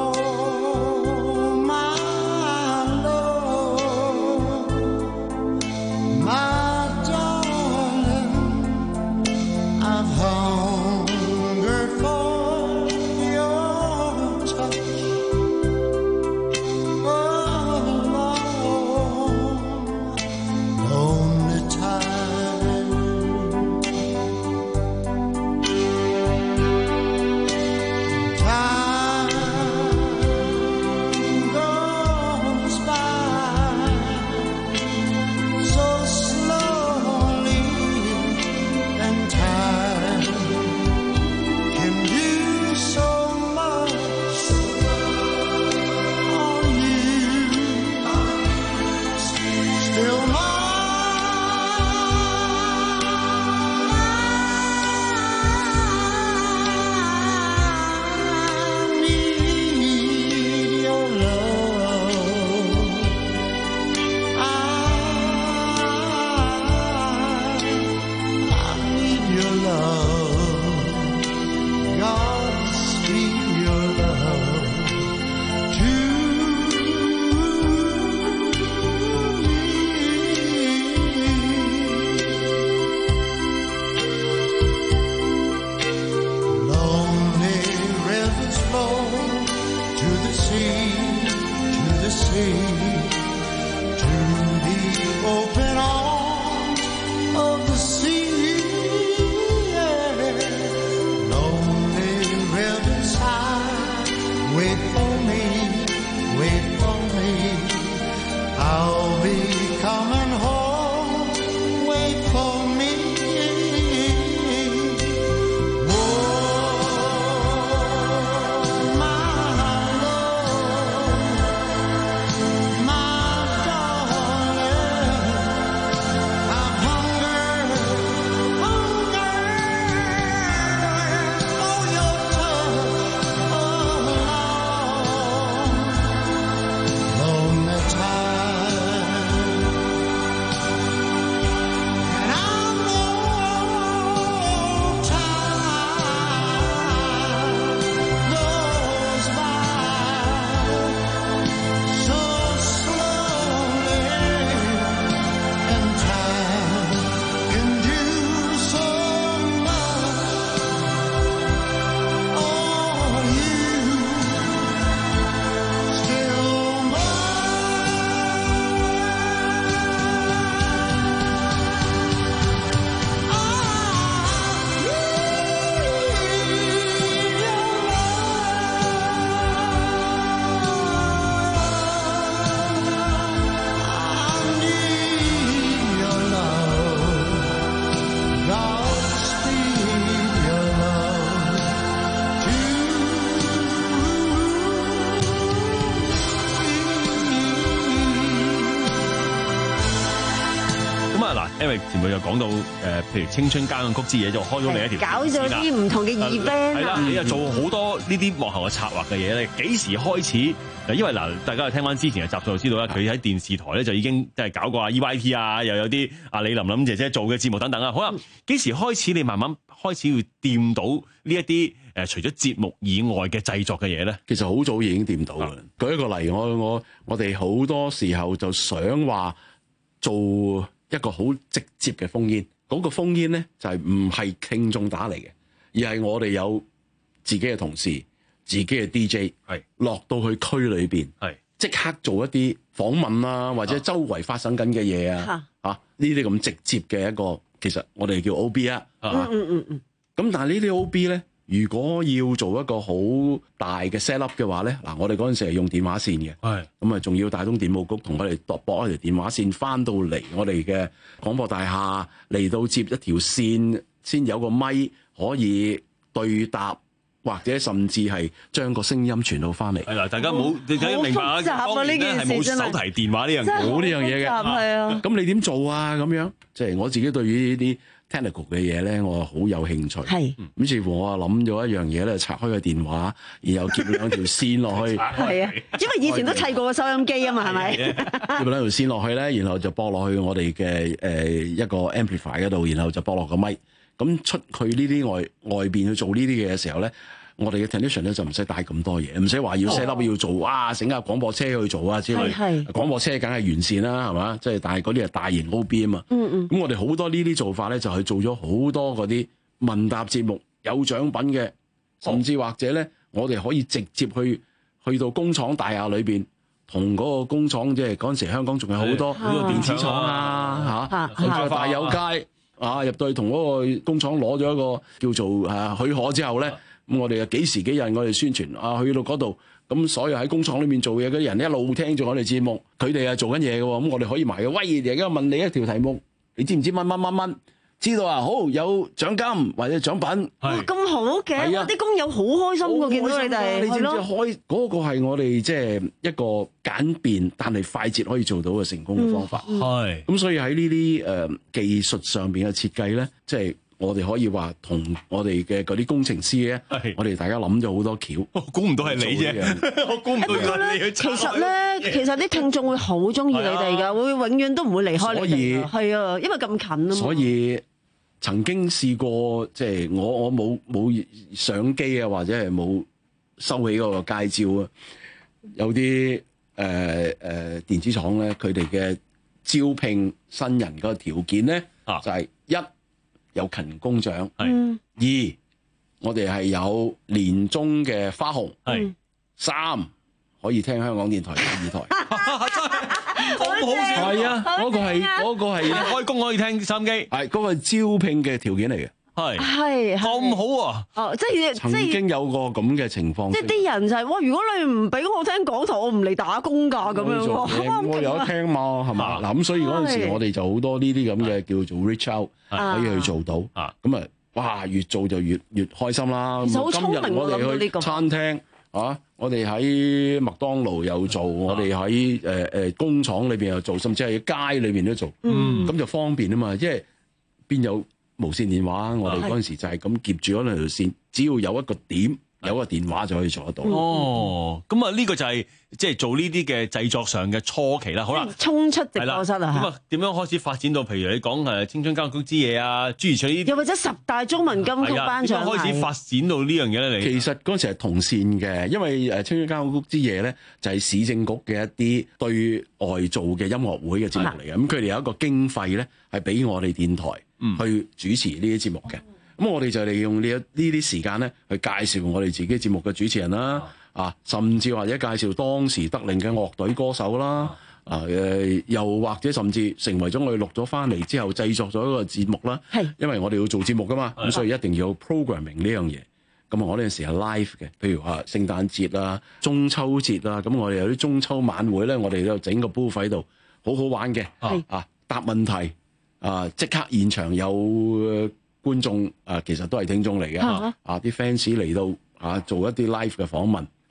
嗱，因為前面又講到誒，譬如青春交響曲之夜就開咗另一條， 搞咗啲唔同嘅 event， 係啦，你又做好多呢啲幕後嘅策劃嘅嘢咧，幾時開始？因為嗱，大家聽翻之前嘅集數就知道啦，佢喺電視台咧就已經即係搞過啊 E Y T 啊，又有啲阿李琳琳姐姐做嘅節目等等啊。好啦，幾時開始你慢慢開始要掂到呢一啲誒除咗節目以外嘅製作嘅嘢咧？ 其實好早已經掂到啦。舉一個例，我我我哋好多時候就想話做一個好直接嘅烽煙，嗰、那個烽煙咧就係唔係聽眾打嚟嘅，而係我哋有自己嘅同事、自己嘅 D J 係落到去區裏邊，係即刻做一啲訪問啊，或者周圍發生緊嘅嘢啊，啊呢啲咁直接嘅一個，其實我哋叫 O B 啊， 嗯嗯嗯嗯， 咁但係呢啲 O B 咧，如果要做一個好大嘅 set up 嘅話咧，嗱我哋嗰陣時係用電話線嘅，係咁啊，仲要大東電務局同我哋度駁一條電話線翻到嚟我哋嘅廣播大廈嚟到接一條線，先有個咪可以對答。或者甚至係將個聲音傳到翻嚟。係啦， 大家冇，你睇明白啊？當年咧係冇手提電話呢樣嘢， 冇呢樣嘢嘅。係啊。咁你點做啊？咁樣即係我自己對於呢啲 technical 嘅嘢咧，我好有興趣。係。咁似乎我啊諗咗一樣嘢咧，拆開個電話，然後接兩條線落去。 係啊，因為以前都砌過個收音機啊嘛，係咪？ 接兩條線落去咧，然後就駁落去我哋嘅誒一個 amplifier 嗰度，然後就駁落個咪。咁出去呢啲外外邊去做呢啲嘢嘅時候咧，我哋嘅 technician 咧就唔使帶咁多嘢，唔使話要 set up 要做，哇整架廣播車去做啊之類。係廣播車梗係完善啦，係嘛？即係但係嗰啲係大型 O B 啊嘛。嗯嗯。咁我哋好多呢啲做法咧，就係做咗好多嗰啲問答節目，有獎品嘅，甚至或者咧，我哋可以直接去去到工廠大廈裏邊，同嗰個工廠即係嗰陣時香港仲有好多好多電子廠啊嚇，去大有街。啊！入到去同嗰個工廠攞咗一個叫做誒許可之後咧，咁我哋啊幾時幾日我哋宣傳啊去到嗰度，咁所有喺工廠裏面做嘢嗰啲人一路聽住我哋節目，佢哋啊做緊嘢嘅喎，咁我哋可以埋嘅。喂，而家問你一條題目，你知唔知乜乜乜乜？知道啊，好有獎金或者獎品， 哇咁好嘅，啲工友好開心㗎，見到你哋， 你知唔知開嗰個係我哋即係一個簡便但係快捷可以做到嘅成功嘅方法。係咁，所以喺呢啲誒技術上邊嘅設計咧，即係我哋可以話同我哋嘅嗰啲工程師咧，我哋大家諗咗好多橋。我估唔到係你啫，我估唔到係你。 其實咧，其實啲聽眾會好中意你哋㗎，會永遠都唔會離開你哋。係啊，因為咁近啊嘛。 所以曾經試過，即係我我冇冇相機啊，或者係冇收起嗰個街照啊。有啲誒誒電子廠咧，佢哋嘅招聘新人嗰個條件咧，就係一有勤工獎，二我哋係有年終嘅花紅，三可以聽香港電台第二台。 好好係啊！嗰個係嗰個係開工可以聽收音機， 係嗰個招聘嘅條件嚟嘅， 係係咁好啊！ 哦，即係曾經有個咁嘅情況， 即係啲人就係哇！如果你唔俾我聽港台，我唔嚟打工㗎咁樣喎。 我有得聽嘛，係嘛？嗱咁，所以嗰陣時我哋就好多呢啲咁嘅叫做 reach out 可以去做到，咁啊哇！越做就越越開心啦。今日我哋去餐廳。啊！我哋喺麥當勞又做，我哋喺誒誒工廠裏邊又做，甚至係街裏邊都做。嗯，咁就方便啊嘛，因為邊有無線電話？我哋嗰陣時就係咁夾住嗰兩條線，只要有一個點，有一個電話就可以做得到。 哦，咁啊呢個就係即係做呢啲嘅製作上嘅初期啦。好啦， 衝出直播室啊！ 咁啊點樣開始發展到？譬如你講誒青春交響曲之夜啊，諸如此類， 又或者十大中文金曲頒獎禮，點樣開始發展到呢樣嘢咧？你其實嗰陣時係同線嘅，因為誒青春交響曲之夜咧就係市政局嘅一啲對外做嘅音樂會嘅節目嚟嘅。咁佢哋有一個經費咧係俾我哋電台去主持呢啲節目嘅。咁我哋就利用呢一呢啲時間咧，去介紹我哋自己節目嘅主持人啦，啊，甚至或者介紹當時得令嘅樂隊歌手啦，啊誒，又或者甚至成為咗我哋錄咗翻嚟之後製作咗一個節目啦。係，因為我哋要做節目噶嘛，咁所以一定要有 programming 呢樣嘢。咁啊，我呢陣時係 live 嘅，譬如話聖誕節啊、中秋節啊，咁我哋有啲中秋晚會咧，我哋都整個 booth 喺度，好好玩嘅。係啊，答問題啊，即刻現場有觀眾啊，其實都係聽眾嚟嘅，啊啲 fans 嚟到啊做一啲 live 嘅訪問，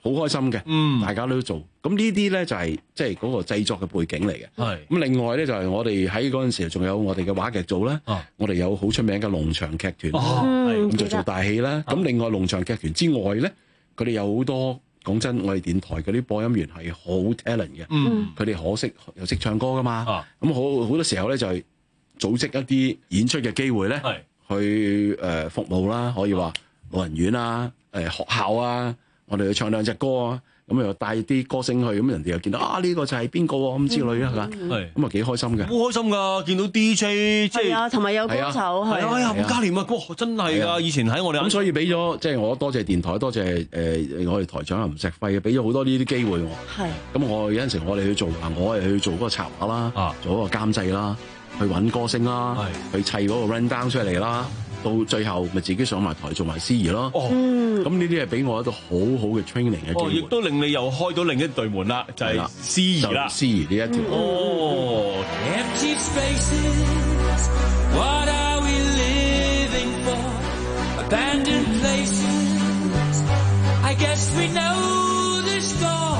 好開心嘅，嗯，大家都做。咁呢啲咧就係即係嗰個製作嘅背景嚟嘅。係咁，另外咧就係我哋喺嗰陣時仲有我哋嘅話劇組啦。啊、我哋有好出名嘅農場劇團，咁、哦、就做大戲啦。咁、啊、另外農場劇團之外咧，佢哋有好多講真，我哋電台嗰啲播音員係好 talent 嘅。嗯，佢哋可識又識唱歌噶嘛。咁好好多時候咧就係組織一啲演出嘅機會咧，去誒服務啦，可以話老人院啊、誒學校啊。我哋去唱兩隻歌啊，咁又帶啲歌星去，咁人哋又見到啊呢、呢個就係邊個咁之類啊，係咁啊幾開心嘅，好開心㗎！見到 D J 即係啊，同埋有歌手係啊，哎呀伍嘉廉啊，哇真係㗎！以前喺我哋咁，所以俾咗即係我多謝電台，多謝誒、呃、我哋台長吳石輝，俾咗好多呢啲機會我。係咁，我有陣時我哋去做啊，我係去做嗰個策劃啦，啊、做嗰個監製啦，去揾歌星啦，去砌嗰個 run down 出嚟啦。到最後咪自己上埋台做埋司儀咯。哦，咁呢啲係俾我一個好好嘅 training 嘅機會。哦，亦都令你又開到另一對門啦，就係司儀啦。司儀呢一條。哦。Empty spaces, what are we living for? Abandoned places, I guess we know the score.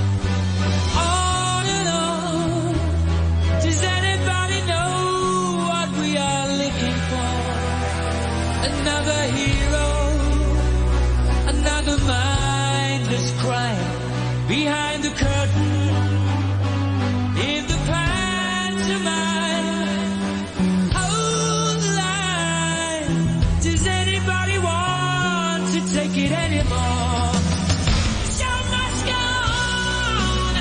On and on, does anybody know what we are looking for?Another hero, another mindless crime behind the curtain in the pantomime. Hold the line. Does anybody want to take it anymore? The show must go on.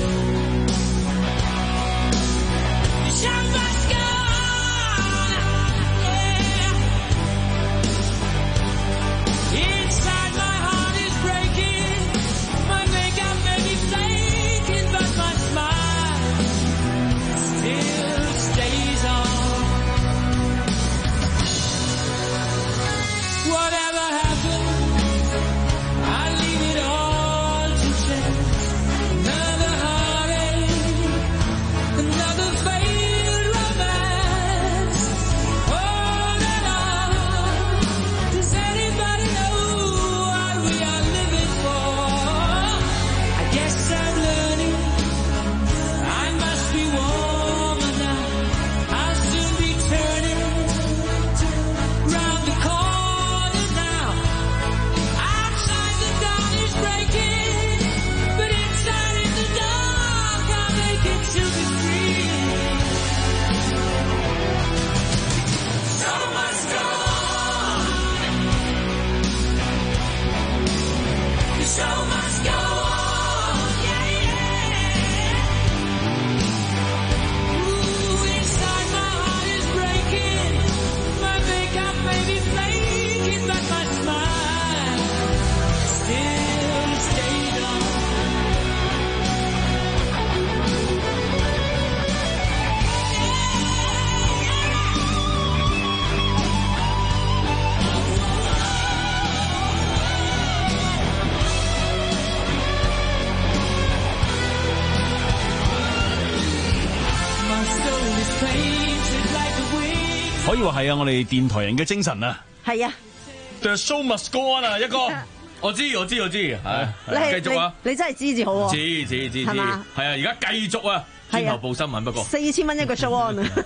The show must go.Inside my heart is breaking, my makeup may be flaking, but my smile still stays on. Whatever happens, I leave it all to chance. Another heartache, another failed romance. On and on, does anybody know?I guess I'm learning, I must be warmer now. I'll soon be turning round the corner now. Outside the dawn is breaking, but inside in the dark I'll make it to the street. So much go on, the show must go on。可以話係啊，我哋電台人嘅精神啊。係啊 ，The show must go on 啊，一個。我知我知我知，係繼續啊！你真係知字好喎。知知知知，係啊！而家繼續啊，轉頭報新聞不過。四千蚊一個 show on 啊！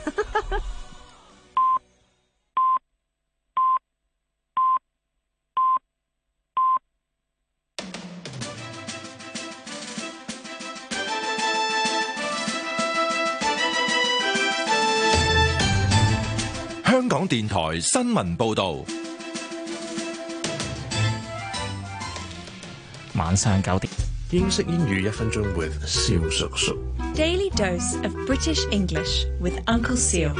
香港電台新聞報導， 晚上九點。 英式英語一分鐘 with 蕭叔叔。 Daily dose of British English with Uncle Seal。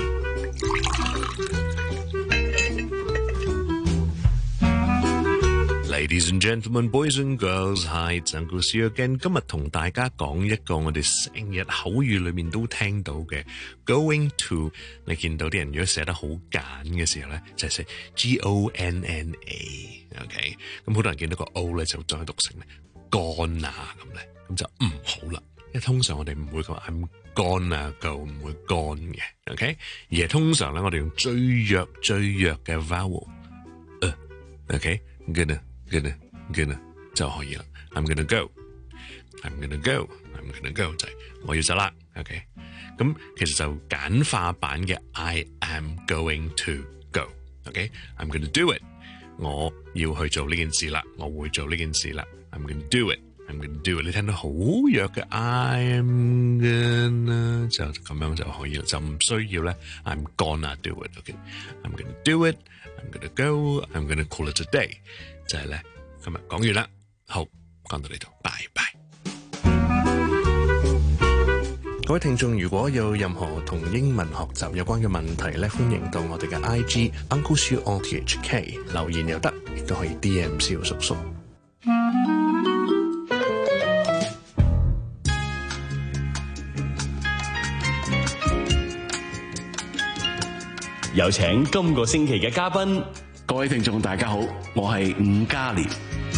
Ladies and gentlemen, boys and girls, hi, it's Uncle Seal again。今日同大家講一個我哋成日口語裏面都聽到嘅 going to。你見到啲人如果寫得好簡嘅時候咧，就係寫 G O N N A。OK， 咁好多人見到個 O 咧就再讀成咧 gone 啊咁咧，咁就唔好啦。因為通常我哋唔會講 I'm gone 啊 go 唔會 gone 嘅 ，OK， 而係通常咧我哋用最弱最弱嘅 vowel， 呃 ，OK，gonna。gonna gonna 就可以啦。 I'm gonna go，I'm gonna go，I'm gonna go 就係我要走啦。OK， 咁其實就簡化版嘅 I am going to go。OK，I'm gonna do it， 我要去做呢件事啦，我會做呢件事啦。I'm gonna do it，I'm gonna do it。你聽到好弱嘅 I am gonna 就咁樣就可以啦，就唔需要咧 I'm gonna do it。OK，I'm gonna do it，I'm gonna go，I'm gonna call it a day。就係咧，今日講完啦，好，講到呢度，拜拜。各位聽眾，如果有任何同英文學習有關嘅問題咧，歡迎到我哋嘅 I G Uncle Siu O T H K 留言又得，亦都可以 D M 蕭叔叔。 有請今個星期嘅嘉賓。 各位聽眾大家好，我係伍嘉廉。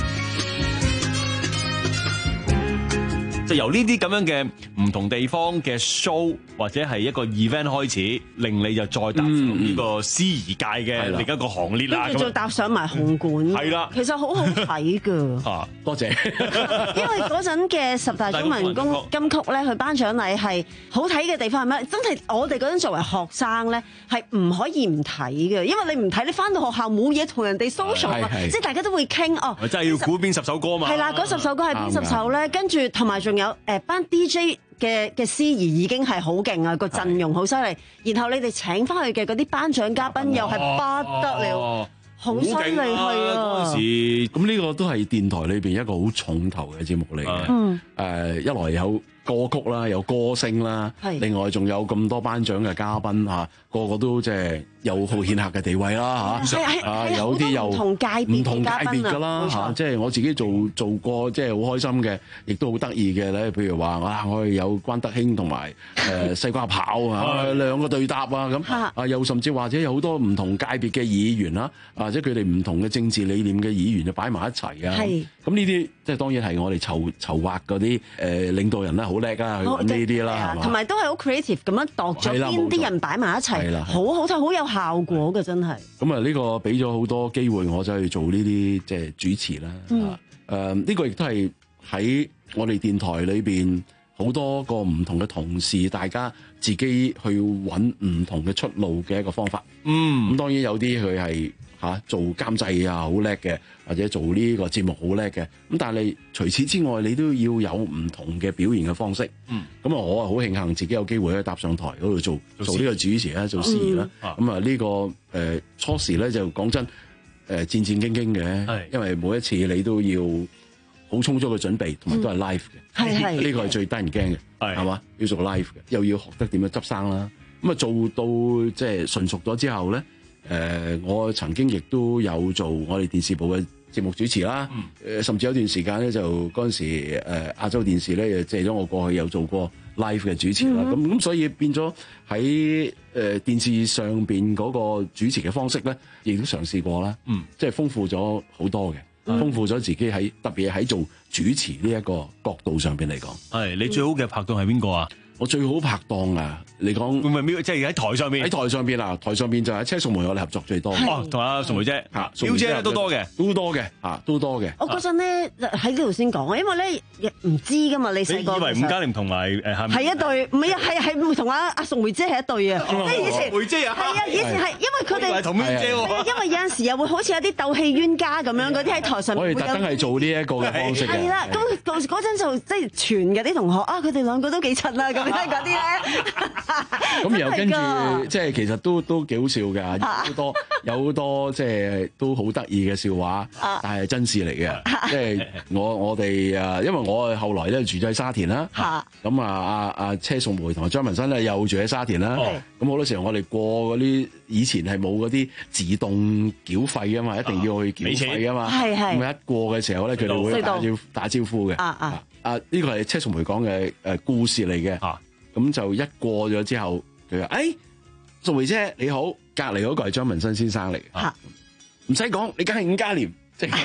就由呢啲咁樣嘅唔同地方嘅 show 或者係一個 event 開始，令你就再踏入呢個司儀界嘅另一個行列啦。 跟住再搭上埋紅館， 係啦， 其實好好睇㗎。 啊， 多謝。 因為嗰陣嘅十大中文公金曲咧，佢頒獎禮係好睇嘅地方係咩？真係我哋嗰陣作為學生咧，係唔可以唔睇嘅，因為你唔睇，你翻到學校冇嘢同人哋 social 啊，即係大家都會傾哦。 真係要估邊十首歌嘛？ 係啦，嗰十首歌係邊十首咧？跟住同埋仲有誒班 D J 嘅嘅司儀已經係好勁啊，個陣容好犀利。然後你哋請翻去嘅嗰啲頒獎嘉賓又係不得了，好犀利係啊！ 嗰陣時咁呢個都係電台裏邊一個好重頭嘅節目嚟嘅。嗯，誒一來有歌曲啦，有歌星啦，另外仲有咁多頒獎嘅嘉賓嚇，個個都即係有好顯赫嘅地位啦嚇。啊，有啲又唔同界別㗎啦嚇，即係我自己做做過，即係好開心嘅，亦都好得意嘅咧。譬如話啊，我哋有關德興同埋誒西瓜跑啊，兩個對答啊咁啊，又甚至或者有好多唔同界別嘅議員啦，或者佢哋唔同嘅政治理念嘅議員就擺埋一齊啊。咁呢啲即係當然係我哋籌籌劃嗰啲誒領導人啦。好叻啊！去揾呢啲啦， 同埋都係好 creative 咁樣度咗邊啲人擺埋一齊，好好睇，好有效果嘅真係。 咁啊，呢個俾咗好多機會我走去做呢啲即係主持啦。誒、嗯，呢、這個亦都係喺我哋電台裏邊好多個唔同嘅同事，大家自己去揾唔同嘅出路嘅一個方法。嗯，咁當然有啲佢係嚇做監製啊，好叻嘅，或者做呢個節目好叻嘅。咁但係你除此之外，你都要有唔同嘅表現嘅方式。嗯，咁啊，我啊好慶幸自己有機會咧搭上台嗰度做做呢個主持啦，做司儀啦。咁啊呢個誒、呃、初時咧就講真誒、呃、戰戰兢兢嘅，因為每一次你都要好充足嘅準備，同埋都係 live 嘅。係係呢個係最得人驚嘅，係係嘛？要做 live 嘅，又要學得點樣執生啦。咁啊做到即係純熟咗之後咧。誒、呃，我曾經亦都有做我哋電視部嘅節目主持啦。誒、嗯，甚至有段時間咧，就嗰陣時誒、呃、亞洲電視咧，又借咗我過去，有做過 live 嘅主持啦。咁咁、嗯，所以變咗喺誒電視上邊嗰個主持嘅方式咧，亦都嘗試過啦。嗯，即係豐富咗好多嘅，嗯、豐富咗自己喺特別喺做主持呢一個角度上邊嚟講。係你最好嘅拍檔係邊個啊？ 我最好拍檔啊！你講會唔會即係喺台上邊？ 喺台上邊啊！台上邊就係車淑梅，我哋合作最多。 哦，同阿淑梅姐嚇，表姐都多嘅， 都多嘅嚇，都多嘅。 我嗰陣咧喺呢度先講啊，因為咧唔知噶嘛，你細個。 你以為伍嘉廉同埋誒係咪？ 係一對，唔係啊，係係同阿阿淑梅姐係一對啊！即係以前。 梅姐啊！ 係啊，以前係因為佢哋同梅姐喎。 因為有陣時又會好似有啲鬥戲冤家咁樣嗰啲喺台上。 我哋特登係做呢一個嘅方式。 係啦，咁嗰嗰陣就即係傳嘅啲同學啊，佢哋兩個都幾襯啊，咁樣嗰啲咧。 咁然後跟住即係其實都都幾好笑㗎，有好多有好多即係都好得意嘅笑話，但係真事嚟嘅。即係我我哋誒，因為我後來咧住咗喺沙田啦，咁啊阿阿車淑梅同埋張文新咧又住喺沙田啦。咁好多時候我哋過嗰啲以前係冇嗰啲自動繳費啊嘛，一定要去繳費啊嘛。係係。咁一過嘅時候咧，佢哋會打招打招呼嘅。啊啊啊！呢個係車淑梅講嘅誒故事嚟嘅。咁就一過咗之後，佢話：誒，淑梅姐你好，隔離嗰個係張文新先生嚟嘅，唔使講，你梗係伍嘉廉。即係，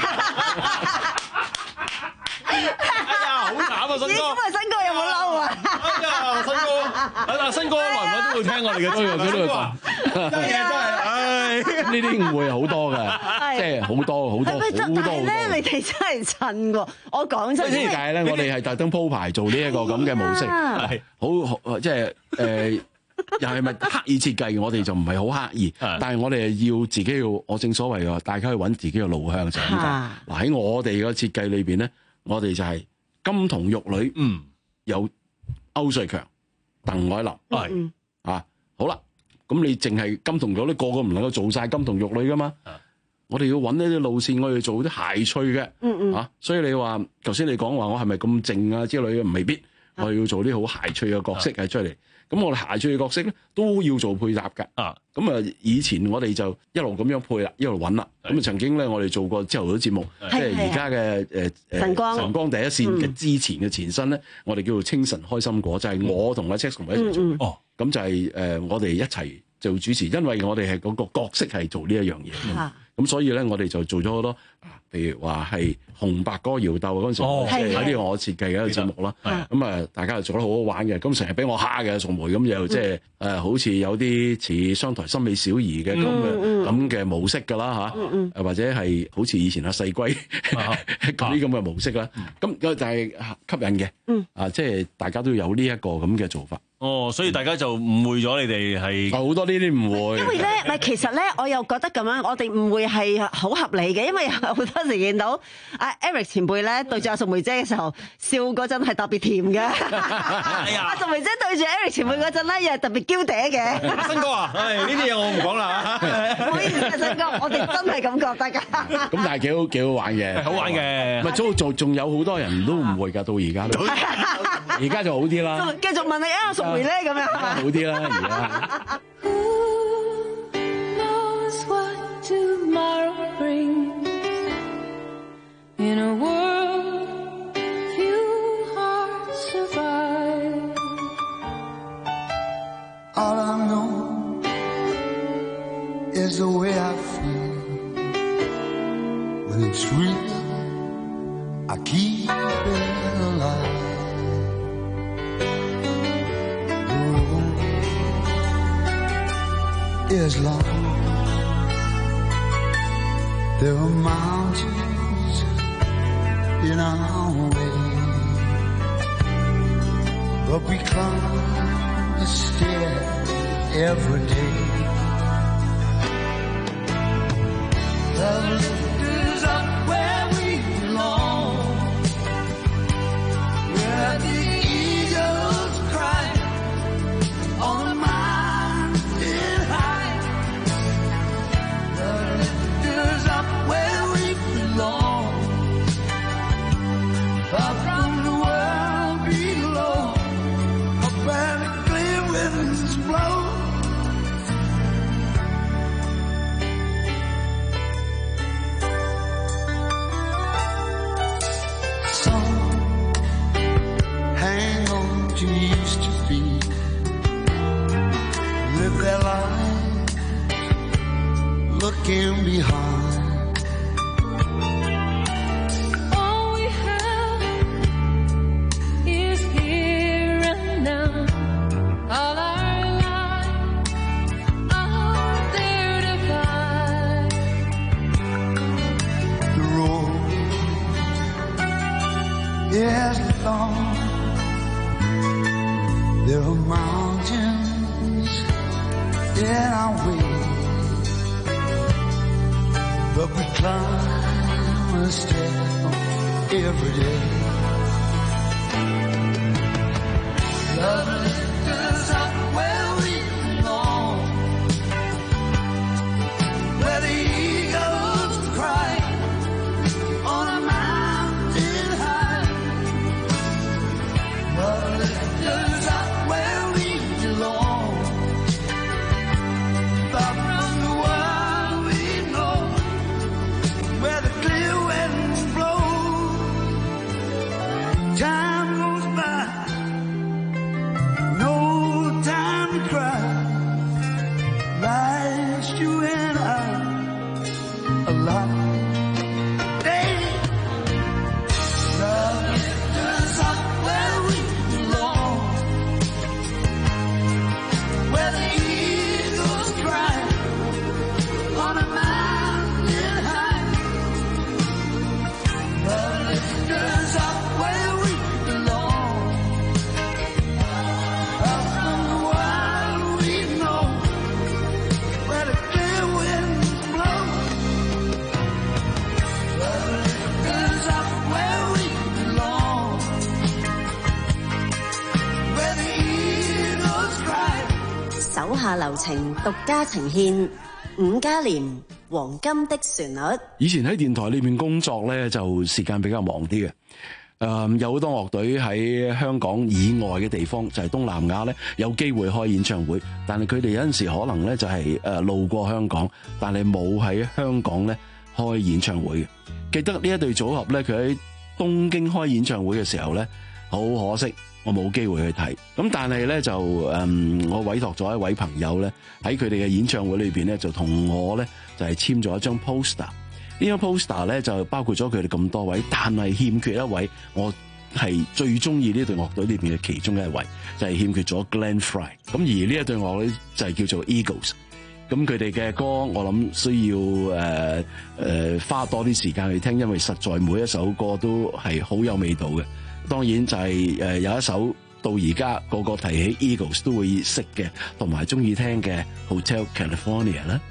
哎呀，好慘啊，新哥！ 咁啊，新哥有冇嬲啊？ 哎呀，新哥，啊，新哥耐唔耐都會聽我哋嘅節目，佢都會講，真係真係，唉。 呢啲誤會好多㗎，即係好多好多好多好多。 但係咧，你哋真係襯喎！我講真， 點解咧？我哋係特登鋪排做呢一個咁嘅模式，係好即係誒。又係咪刻意設計？我哋就唔係好刻意，但係我哋要自己要，我正所謂嘅，大家去揾自己嘅路向就係咁解。嗱喺我哋嘅設計裏邊咧，我哋就係金童玉女，嗯，有歐瑞強、鄧凱琳，係、嗯、啊，好啦，咁你淨係金童玉女，個個唔能夠做晒金童玉女噶嘛？我哋要揾一啲路線，我哋做啲諧趣嘅，嗯嗯，啊，所以你話頭先你講話我係咪咁靜啊之類嘅，未必，我哋要做啲好諧趣嘅角色係出嚟。咁我哋諧趣嘅角色咧都要做配搭㗎，啊，咁啊以前我哋就一路咁樣配啦，一路揾啦，咁啊曾經咧我哋做過朝頭早節目，即係而家嘅誒誒晨光晨光第一線嘅之前嘅前身咧，嗯、我哋叫做清晨開心果，就係、是、我同阿 Jackson 一齊做，嗯嗯、哦，咁就係、是、誒、呃、我哋一齊做主持，因為我哋係嗰個角色係做呢一樣嘢。嗯咁所以咧，我哋就做咗好多，譬如話係紅白歌謠鬥嗰陣時，喺呢、哦、個我設計嘅一個節目啦。咁啊，大家又做得好好玩嘅。咁成日俾我蝦嘅，宋梅咁又即係誒，好似有啲似商台心美小兒嘅咁嘅咁嘅模式㗎啦嚇。誒、嗯嗯、或者係好似以前阿細龜嗰啲咁嘅模式啦。咁就係吸引嘅。嗯、啊，即係大家都有呢一個咁嘅做法。 哦，所以大家就誤會咗你哋係好多呢啲誤會。 因為咧，唔係其實咧，我又覺得咁樣，我哋誤會係好合理嘅，因為好多時見到阿 Eric 前輩咧對住阿淑梅姐嘅時候笑嗰陣係特別甜嘅，阿淑梅姐對住 Eric 前輩嗰陣咧又係特別嬌嗲嘅。 新哥啊，唉呢啲嘢我唔講啦嚇。 唔好意思啊，新哥，我哋真係咁覺得㗎。 咁但係幾好幾好玩嘅， 好玩嘅。 咪做做仲有好多人都誤會㗎，到而家都，而家就好啲啦。 繼續問你啊，淑梅咧咁樣。 好啲啦，而家。 In a world few hearts survive. All I know is the way I feel. When it's real, I keep it alive. The road is long. There are mountains in our way, but we climb the stair every day. The lift is up where we belong, where the eagles cry on the mountain high. The lift is up where we belong, far from the world below, up where the clear winds blow. Some hang on to used to be, live their lives looking behind. Yes, long. There are mountains in our way, but we climb a step every day. Love lifts us up where we belong, where the eagles cry on a mountain high. Love lifts us up where we belong, far from the world we know, where the clear winds blow. Time goes by, no time to cry. Life's you and I alive. 情獨家呈獻伍嘉廉黃金的旋律。 以前喺電台裏面工作咧，就時間比較忙啲嘅。誒、嗯，有好多樂隊喺香港以外嘅地方，就係、是、東南亞咧，有機會開演唱會，但係佢哋有陣時可能咧就係誒路過香港，但係冇喺香港咧開演唱會嘅。記得呢一對組合咧，佢喺東京開演唱會嘅時候咧，好可惜我冇機會去睇。咁但係咧就誒、嗯，我委託咗一位朋友咧喺佢哋嘅演唱會裏邊咧，就同我咧就係簽咗一張 poster。呢張 poster 咧就包括咗佢哋咁多位，但係欠缺一位，我係最中意呢隊樂隊裏邊嘅其中一位，就係、是、欠缺咗 Glenn Frey。咁而呢一隊樂隊就係叫做 Eagles。咁佢哋嘅歌我諗需要誒誒、呃呃、花多啲時間去聽，因為實在每一首歌都係好有味道嘅。當然就係誒有一首到而家個個提起 Eagles 都會識嘅，同埋中意聽嘅 Hotel California 啦。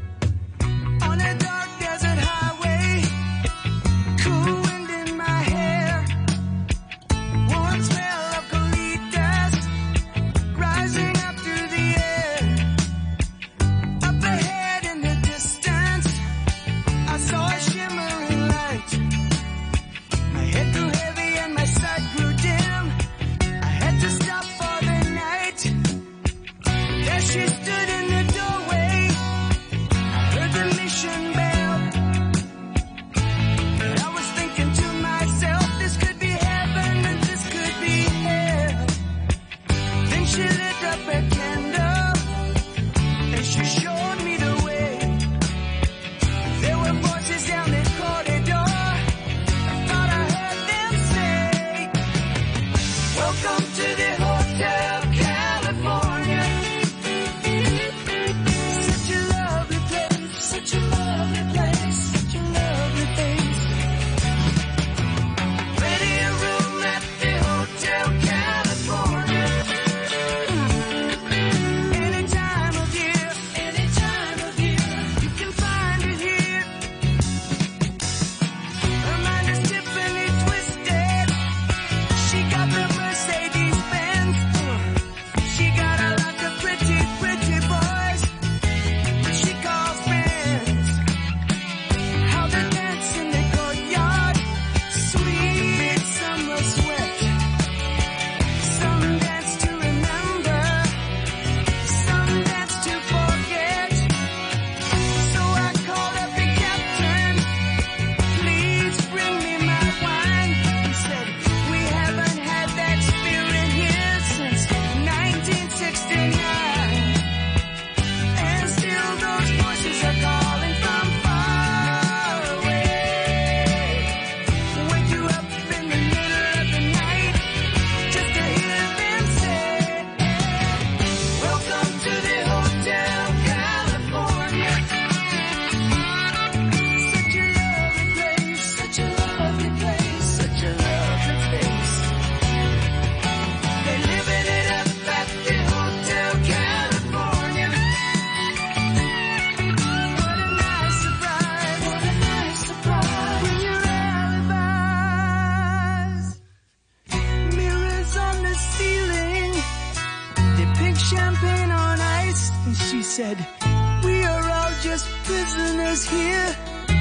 We are all just prisoners here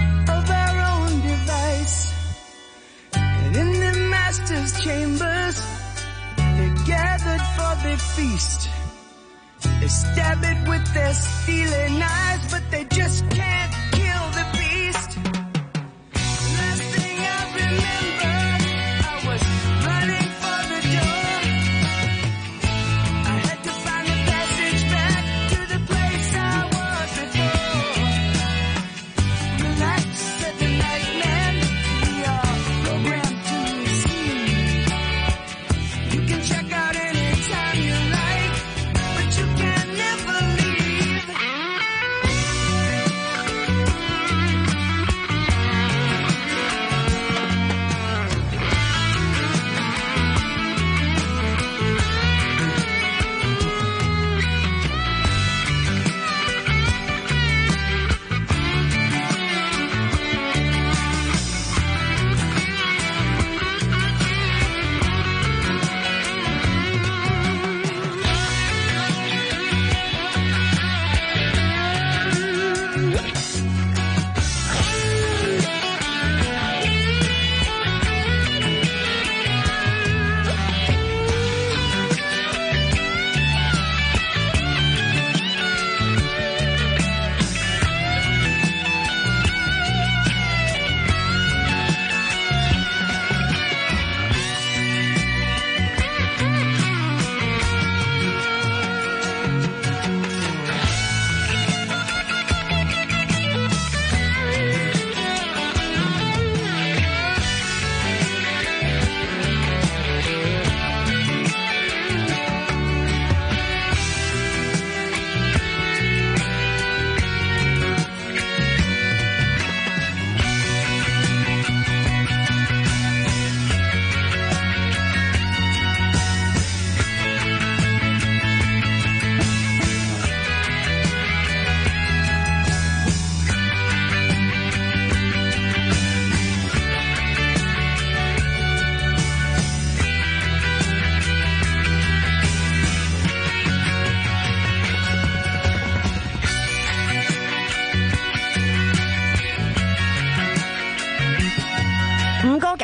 of our own device. And in the master's chambers, they're gathered for the feast. They stab it with their steely knives, but they just can't kill the beast. Last thing I remember, I was running for the door. I had to find the passage back to the place I was before. Relax, said the nightman, we are programmed to receive. You can check out anytime you like, but you can never leave.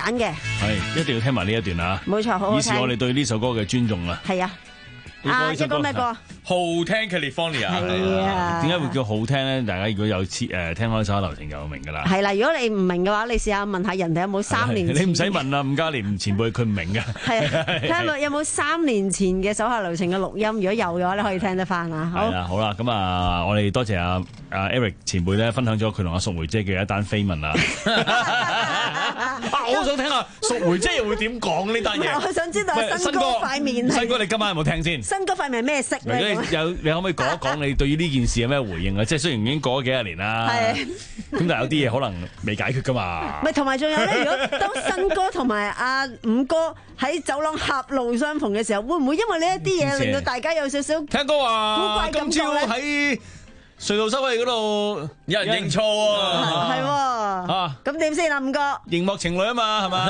揀嘅。 係一定要聽埋呢一段啊！ 冇錯，好好聽。 以示我哋對呢首歌嘅尊重啊！ 係啊。啊！一個咩歌？ 好聽 California 係啊！ 點解會叫好聽咧？大家如果有誒聽開首流程就明㗎啦。 係啦，如果你唔明嘅話，你試下問下人哋有冇三年前。 你唔使問啦，伍嘉廉前輩佢唔明嘅。係啊， 睇下有冇三年前嘅手下留情嘅錄音，如果有嘅話，你可以聽得翻啊。好。 係啦，好啦，咁啊，我哋多謝阿阿 Eric 前輩咧，分享咗佢同阿淑梅姐嘅一單緋聞啊！啊，我好想聽下淑梅姐又會點講呢單嘢。 我想知道新哥塊面。 新哥，你今晚有冇聽先？ 新哥塊面係咩色咧？ 有你可唔可以講一講你對於呢件事有咩回應啊？即係雖然已經過咗幾廿年啦，咁但係有啲嘢可能未解決噶嘛。 咪同埋仲有咧，如果當新哥同埋阿伍哥喺走廊狹路相逢嘅時候，會唔會因為呢一啲嘢令到大家有少少聽歌話今朝喺隧道收費嗰度有人認錯啊？ 係喎，啊咁點先啊？伍哥， 熒幕情侶啊嘛，係嘛？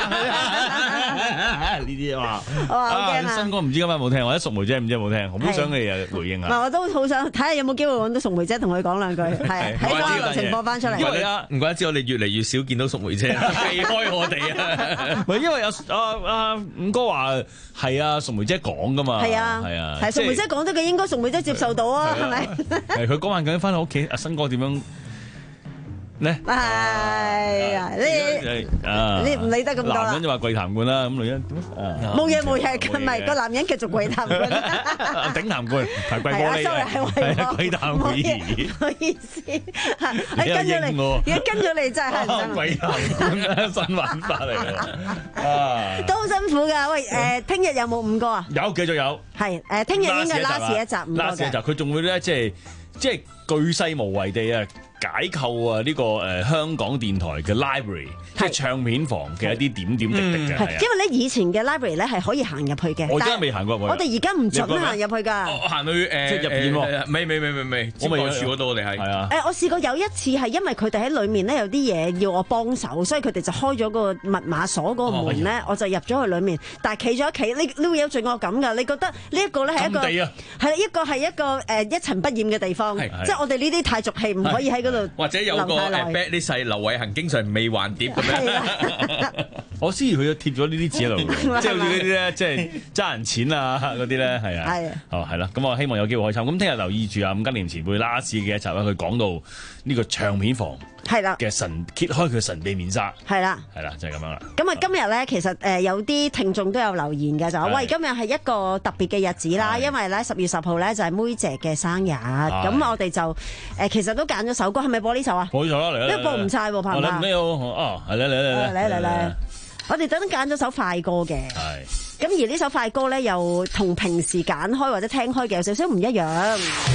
呢啲啊嘛，啊新哥唔知今晚有冇聽，或者淑梅姐唔知有冇聽，好想你誒回應啊！ 唔係，我都好想睇下有冇機會揾到淑梅姐同佢講兩句，係喺個流程播翻出嚟。 因為啊，唔怪得知我哋越嚟越少見到淑梅姐避開我哋啊！ 唔係因為有啊啊伍哥話係啊，淑梅姐講噶嘛， 係啊係啊，係淑梅姐講咗嘅，應該淑梅姐接受到啊，係咪？ 係佢嗰晚究竟翻到屋企，阿新哥點樣？咧係啊！你你唔理得咁多啦。 男人就話跪談冠啦，咁女人冇嘢冇嘢，唔係個男人繼續跪談冠。 頂談冠係跪玻璃嘅，跪談冠。 唔好意思，跟住嚟，而家跟咗嚟真係跪談冠新玩法嚟嘅啊！ 都好辛苦㗎。喂誒，聽日有冇五個啊？ 有，繼續有。 係誒，聽日應該 last 一集五個嘅。 last 一集佢仲會咧，即係即係巨細無遺地啊！解構啊！呢個誒香港電台嘅 library， 即係唱片房嘅一啲點點滴滴嘅。係因為咧以前嘅 library 咧係可以行入去嘅。 我而家未行過去。 我哋而家唔準行入去㗎。 我行去誒即係入邊喎。 未未未未未，接待處嗰度我哋係。 係啊。 誒，我試過有一次係因為佢哋喺裡面咧有啲嘢要我幫手，所以佢哋就開咗個密碼鎖嗰個門咧，我就入咗去裡面。但係企咗一企，你你會有罪惡感㗎。你覺得呢一個咧係一個係啦，一個係一個誒一塵不染嘅地方，即係我哋呢啲太俗氣，唔可以喺嗰度。 或者有個誒 bad 啲細劉偉恒經常未還碟咁樣。 我知佢貼咗呢啲紙喺度，即係好似呢啲咧，即係揸人錢啊嗰啲咧，係啊，係哦係啦。咁我希望有機會開參。咁聽日留意住啊，伍嘉廉前輩拉屎嘅一集咧，佢講到呢個唱片房係啦嘅神揭開佢神秘面紗，係啦係啦，就係咁樣啦。 咁啊，今日咧其實誒有啲聽眾都有留言嘅，就話喂，今日係一個特別嘅日子啦，因為咧十月十號咧就係妹姐嘅生日，咁我哋就誒其實都揀咗首歌，係咪播呢首啊？ 播呢首啦，嚟啦， 因為播唔晒喎，彭爸。 咩哦，係嚟嚟嚟嚟嚟嚟，我哋特登揀咗首快歌嘅。係。咁而呢首快歌咧，又同平時揀開或者聽開嘅有少少唔一樣。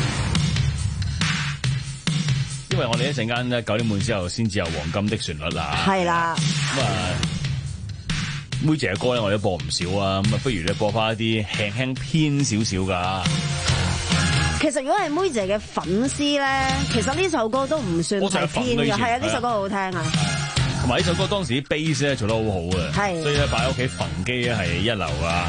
因為我哋一陣間咧九點半之後先至有黃金的旋律啦。係啦。咁啊，妹姐嘅歌咧我都播唔少啊，咁啊不如咧播翻一啲輕輕偏少少噶。 其實如果係妹姐嘅粉絲咧，其實呢首歌都唔算係偏嘅，係啊，呢首歌好好聽啊。 同埋呢首歌當時啲 bass 咧做得好好嘅，係，所以咧擺喺屋企焚機咧係一流啊。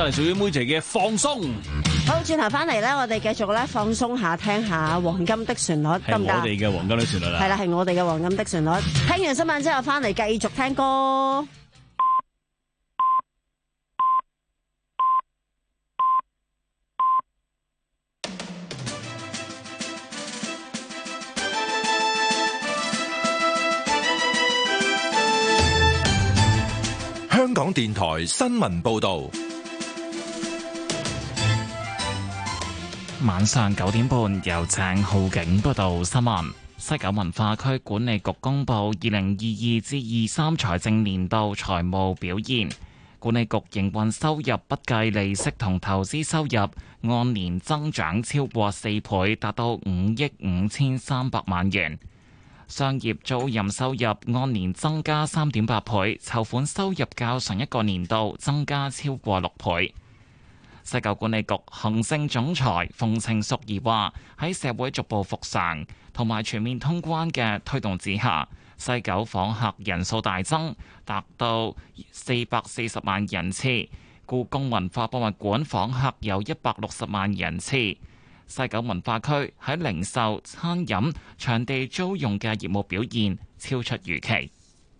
嚟屬於妹仔嘅放鬆。 好，轉頭翻嚟咧，我哋繼續咧放鬆下，聽下黃金的旋律，得唔得？ 係我哋嘅黃金的旋律啦。 係啦，係我哋嘅黃金的旋律。聽完新聞之後翻嚟繼續聽歌。 香港電台新聞報道， 晚上九點半由鄭浩景報道新聞。西九文化區管理局公布二零二二至二三財政年度財務表現，管理局營運收入不計利息同投資收入按年增長超過四倍，達到五億五千三百萬元。商業租賃收入按年增加三點八倍，籌款收入較上一個年度增加超過六倍。西九管理局行政總裁馮程淑儀話：喺社會逐步復常同埋全面通關嘅推動之下，西九訪客人數大增，達到四百四十萬人次。故宮文化博物館訪客有一百六十萬人次。西九文化區喺零售、餐飲、場地租用嘅業務表現超出預期。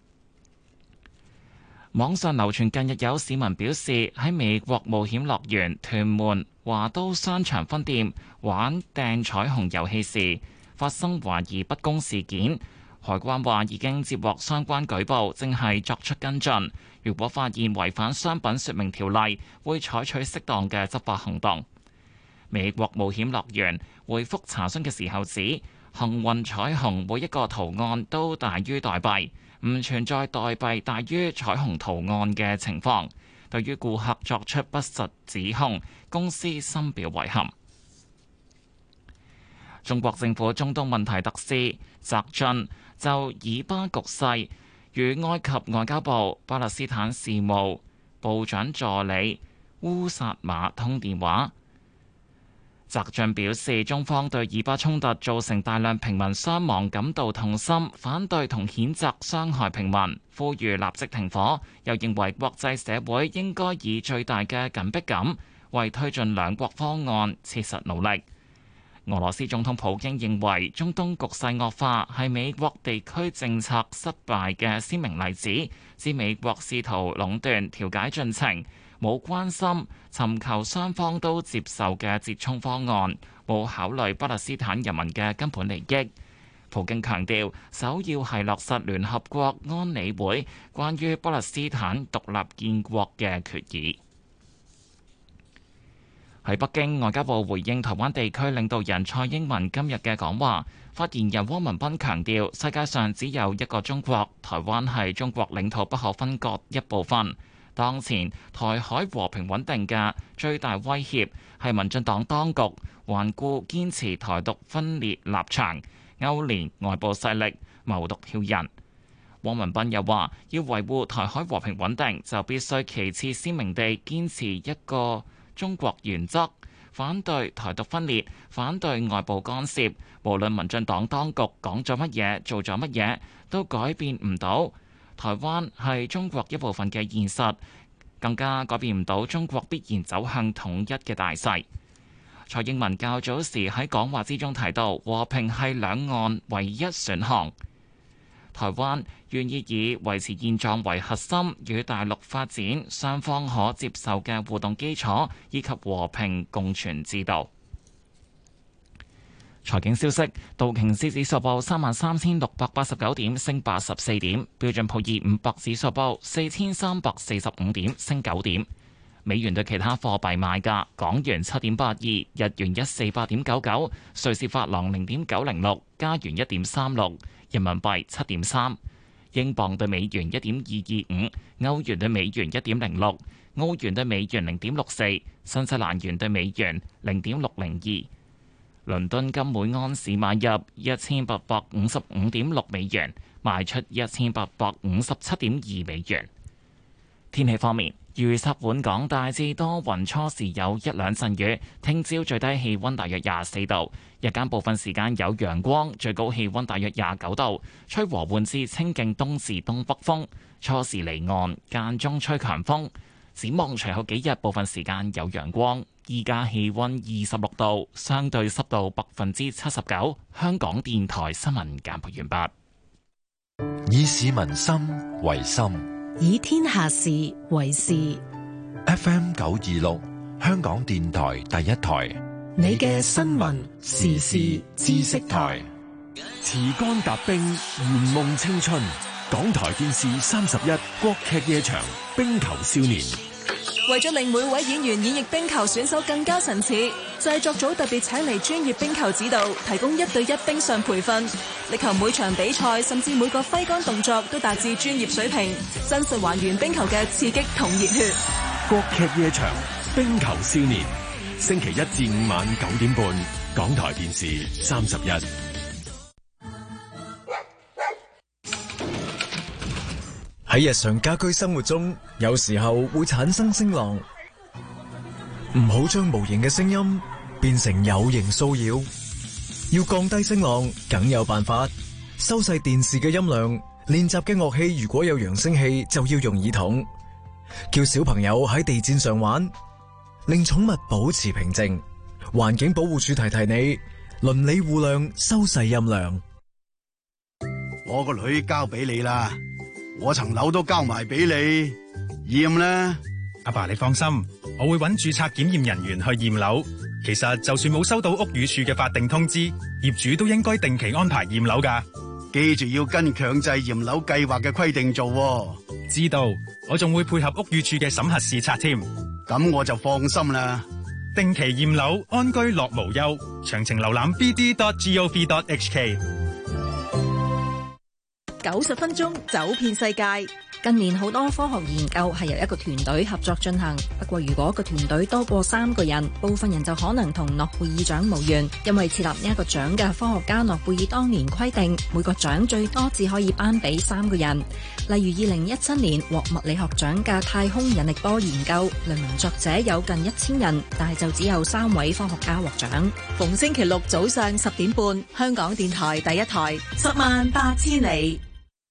網上流傳近日有市民表示喺美國冒險樂園屯門華都商場分店玩掟彩虹遊戲時發生懷疑不公事件，海關話已經接獲相關舉報，正係作出跟進。如果發現違反商品說明條例，會採取適當嘅執法行動。美國冒險樂園回覆查詢嘅時候指，幸運彩虹每一個圖案都大於代幣，唔存在代幣大於彩虹圖案嘅情況。對於顧客作出不實指控，公司深表遺憾。中國政府中東問題特使翟雋就以巴局勢與埃及外交部巴勒斯坦事務部長助理烏薩馬通電話。翟雋表示，中方對以巴衝突造成大量平民傷亡感到痛心，反對同譴責傷害平民，呼籲立即停火，又認為國際社會應該以最大嘅緊迫感為推進兩國方案切實努力。俄羅斯總統普京認為中東局勢惡化係美國地區政策失敗嘅鮮明例子，指美國試圖壟斷調解進程，冇關心尋求雙方都接受嘅折衷方案，冇考慮巴勒斯坦人民嘅根本利益。普京強調，首要係落實聯合國安理會關於巴勒斯坦獨立建國嘅決議。喺北京，外交部回應台灣地區領導人蔡英文今日嘅講話，發言人汪文斌強調，世界上只有一個中國，台灣係中國領土不可分割一部分。當前台海和平穩定嘅最大威脅係民進黨當局頑固堅持台獨分裂立場，勾連外部勢力謀獨挑釁。汪文斌又話，要維護台海和平穩定，就必須旗幟鮮明地堅持一個中國原則，反對台獨分裂，反對外部干涉。無論民進黨當局講咗乜嘢，做咗乜嘢，都改變唔到台灣係中國一部分嘅現實，更加改變唔到中國必然走向統一嘅大勢。蔡英文較早時喺講話之中提到，和平係兩岸唯一選項。台灣願意以維持現狀為核心，與大陸發展雙方可接受嘅互動基礎，以及和平共存之道。財經消息，道瓊斯指數報三萬三千六百八十九點，升八十四點；標準普爾五百指數報四千三百四十五點，升九點。美元對其他貨幣賣價：港元七點八二，日元一四八點九九，瑞士法郎零點九零六，加元一點三六，人民幣七點三，英鎊對美元一點二二五，歐元對美元一點零六，澳元對美元零點六四，新西蘭元對美元零點六零二。倫敦金每安士買入一千八百五十五點六美元，賣出一千八百五十七點二美元。天氣方面，預測本港大致多雲，初時有一兩陣雨。聽朝最低氣溫大約廿四度，日間部分時間有陽光，最高氣溫大約廿九度，吹和緩至清勁東至東北風，初時離岸，間中吹強風。 展望隨後幾日部分時間有陽光。依家氣溫二十六度，相對濕度百分之七十九。香港電台新聞簡報完畢。以市民心為心， 以天下事為事。 F M 九二六，香港電台第一台， 你嘅新聞時事知識台。 持竿踏冰，圓夢青春。港台電視三十一國劇夜場，冰球少年。 為咗令每位演員演繹冰球選手更加神似，製作組特別請嚟專業冰球指導，提供一對一冰上培訓，力求每場比賽甚至每個揮桿動作都達至專業水平，真實還原冰球嘅刺激同熱血。 國劇夜場，冰球少年，星期一至五晚九點半，港台電視三十一。 喺日常家居生活中，有時候會產生聲浪，唔好將無形嘅聲音變成有形騷擾。要降低聲浪，梗有辦法。收細電視嘅音量，練習嘅樂器如果有揚聲器，就要用耳筒。叫小朋友喺地氈上玩，令寵物保持平靜。環境保護署提提你，鄰里互諒，收細音量。 我個女交俾你啦。我層樓都交埋俾你，驗啦。 阿爸，你放心，我會揾註冊檢驗人員去驗樓。其實就算冇收到屋宇署嘅法定通知，業主都應該定期安排驗樓㗎。 記住要跟強制驗樓計劃嘅規定做喎。 知道，我仲會配合屋宇署嘅審核視察添。 咁我就放心啦。 定期驗樓，安居樂無憂。詳情瀏覽 b d dot gov dot h k。 九十分鐘走遍世界。近年好多科學研究係由一個團隊合作進行，不過如果個團隊多過三個人，部分人就可能同諾貝爾獎無緣，因為設立呢一個獎嘅科學家諾貝爾當年規定，每個獎最多只可以頒俾三個人。例如二零一七年獲物理學獎嘅太空引力波研究，論文作者有近一千人，但係就只有三位科學家獲獎。逢星期六早上十點半，香港電台第一台，十萬八千里。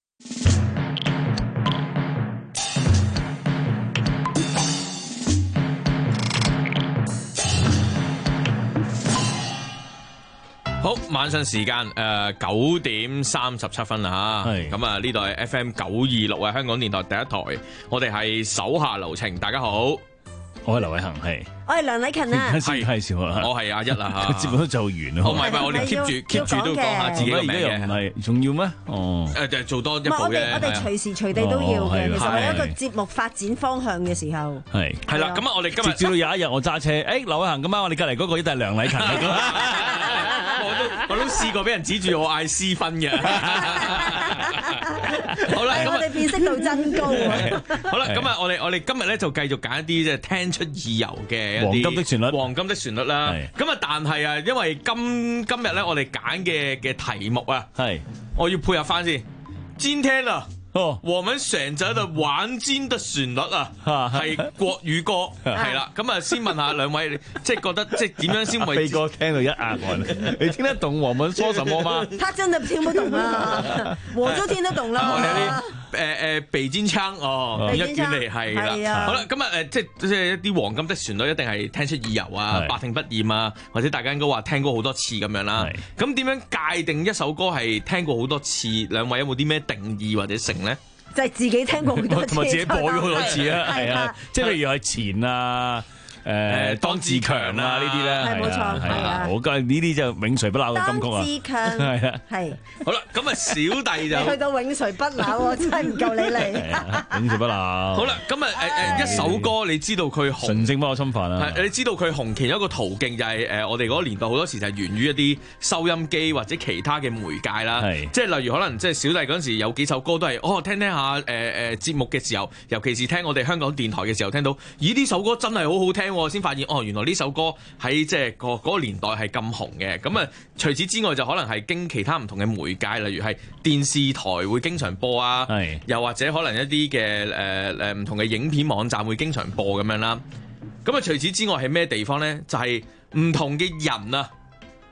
好，晚上時間誒九點三十七分啦嚇，咁啊呢度係 F M 九二六啊，香港電台第一台，我哋係手下留情，大家好。 我係劉偉恒，係我係梁禮勤啊， 係係少啊， 我係阿一啦嚇， 節目都做完啦， 唔係唔係，我哋 keep 住 keep 住都講下自己嘅名嘅， 唔係仲要咩？哦， 誒就做多一步嘅， 我哋我哋隨時隨地都要嘅，其實係一個節目發展方向嘅時候， 係係啦，咁啊我哋今日直至到有一日我揸車，誒劉偉恒，今晚我哋隔離嗰個一定係梁禮勤嚟㗎， 我都我都試過俾人指住我嗌私分嘅。好啦，咁我哋辨識度真高啊！ 好啦，咁啊，我哋我哋今日咧就繼續揀一啲即係聽出意由嘅黃金的旋律， 黃金的旋律啦。咁啊，但係啊，因為今今日咧我哋揀嘅嘅題目啊，係我要配合翻先。今天啊，哦，我們選擇的黃金的旋律啊，係國語歌，係啦。咁啊，先問下兩位，即係覺得即係點樣先為？ 飛哥聽到一額汗，你聽得懂我們說什麼嗎？ 他真的聽不懂啊，我都聽得懂啦。 誒誒，鼻尖槍哦，一卷嚟係啦。好啦，咁啊誒，即係即係一啲黃金的旋律，一定係聽出意由啊，百聽不厭啊，或者大家應該話聽過好多次咁樣啦。咁點樣界定一首歌係聽過好多次？兩位有冇啲咩定義或者成咧？ 就係自己聽過好多次， 同埋自己播咗好多次啊，係啊，即係譬如係前啊。誒當自強啊！呢啲咧係冇錯，係啊！ 我覺得呢啲就永垂不朽嘅金曲啊！ 當自強係啊，係好啦，咁啊小弟就去到永垂不朽，真係唔夠你嚟。 永垂不朽。 好啦，咁啊誒誒一首歌，你知道佢紅， 純正不可侵犯啊！ 係你知道佢紅，其中一個途徑就係誒我哋嗰個年代好多時就係源於一啲收音機或者其他嘅媒介啦。係即係例如可能即係小弟嗰陣時有幾首歌都係哦聽聽下誒誒節目嘅時候，尤其是聽我哋香港電台嘅時候聽到，咦呢首歌真係好好聽。先發現哦，原來呢首歌喺即係個嗰個年代係咁紅嘅。咁啊，除此之外就可能係經其他唔同嘅媒介，例如係電視台會經常播啊，又或者可能一啲嘅誒誒唔同嘅影片網站會經常播咁樣啦。咁啊，除此之外係咩地方咧？就係、是、唔同嘅人啊，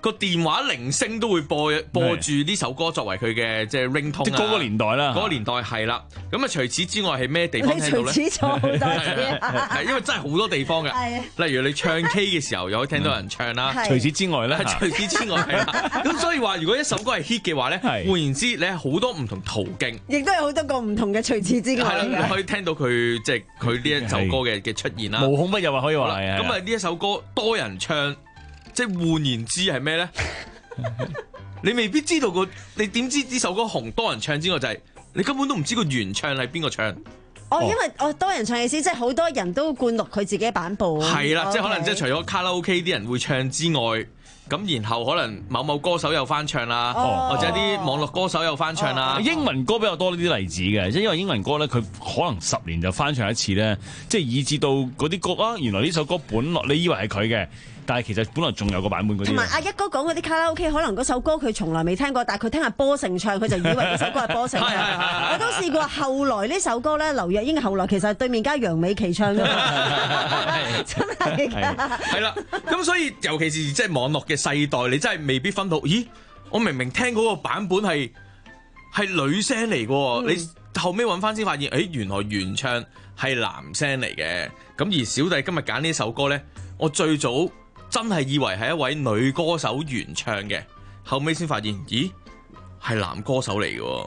個電話鈴聲都會播播住呢首歌作為佢嘅即係 ringtone 啊！ 即係嗰個年代啦， 嗰個年代係啦。咁啊，除此之外係咩地方聽到咧？ 除此錯好多嘢， 係因為真係好多地方嘅。例如你唱 K 嘅時候，又可以聽到人唱啦。 除此之外咧， 除此之外係啦。咁所以話，如果一首歌係 hit 嘅話咧，換言之，你係好多唔同途徑， 亦都有好多個唔同嘅除此之外。 係啦，你可以聽到佢即係佢呢一首歌嘅嘅出現啦。 無孔不入啊，可以話係。 咁啊，呢一首歌多人唱，即係換言之係咩咧？你未必知道個，你點知呢首歌紅多人唱之外，就係你根本都唔知個原唱係邊個唱。 哦，因為哦多人唱嘅意思，即係好多人都灌錄佢自己嘅版本。 係啦， okay. 即係可能即係除咗卡拉 OK 啲人會唱之外，咁然後可能某某歌手又翻唱啦， 哦、 或者啲網絡歌手又翻唱啦、 哦。英文歌比較多呢啲例子嘅，即係因為英文歌咧，佢可能十年就翻唱一次咧，即係以至到嗰啲歌啊，原來呢首歌本來你以為係佢嘅。但係其實本來仲有個版本嗰啲。同埋阿一哥講嗰啲卡拉 OK， 可能嗰首歌佢從來未聽過，但係佢聽阿波成唱，佢就以為嗰首歌係波成唱。我都試過，後來呢首歌咧，劉若英後來其實係對面加楊美琪唱㗎嘛，真係㗎。 係啦，咁所以尤其是即係網絡嘅世代，你真係未必分到。咦，我明明聽嗰個版本係係女聲嚟㗎，嗯、你後尾揾翻先發現，誒原來原唱係男聲嚟嘅。咁而小弟今日揀呢首歌咧，我最早真係以為係一位女歌手原唱嘅，後尾先發現，咦，係男歌手嚟嘅。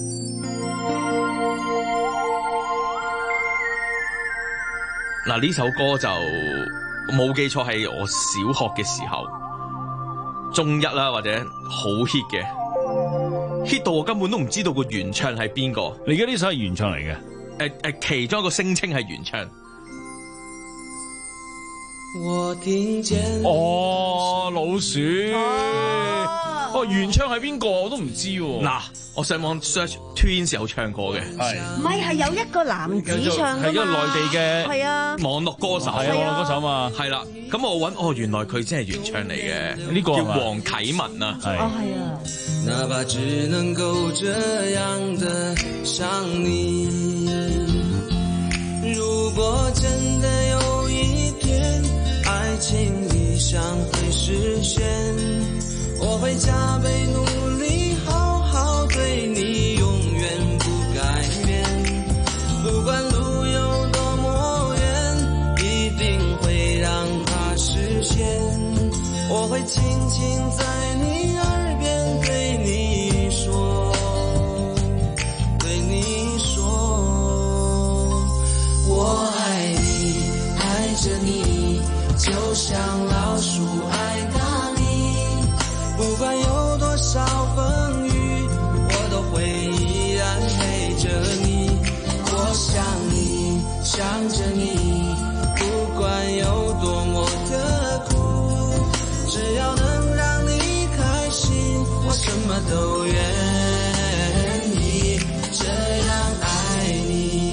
嗱，呢首歌就冇記錯係我小學嘅時候，中一啦或者好 hit 嘅 hit 到我根本都唔知道個原唱係邊個。 你而家呢首係原唱嚟嘅？ 誒誒，其中一個聲稱係原唱。 我聽見哦，老鼠哦，哦，原唱係邊個我都唔知喎。 嗱，我上網 search Twins 有唱過嘅， 係唔係係有一個男子唱㗎嘛？ 係一個內地嘅係啊網絡歌手， 係啊網絡歌手嘛， 係啦。咁我揾哦，原來佢真係原唱嚟嘅， 呢個叫黃啟文啊。 係哦係啊。 哪怕只能夠這樣的想你，如果真的有一天愛情理想會實現，我會加倍努力好好對你，永遠不改變，不管路有多麼遠，一定會讓它實現，我會輕輕在你耳邊對你說，對你說我愛你，愛着你，就像老鼠愛大米，不管有多少風雨，我都會依然陪着你。我想你，想着你，不管有多麼的苦，只要能讓你開心，我什麼都願意，這樣愛你。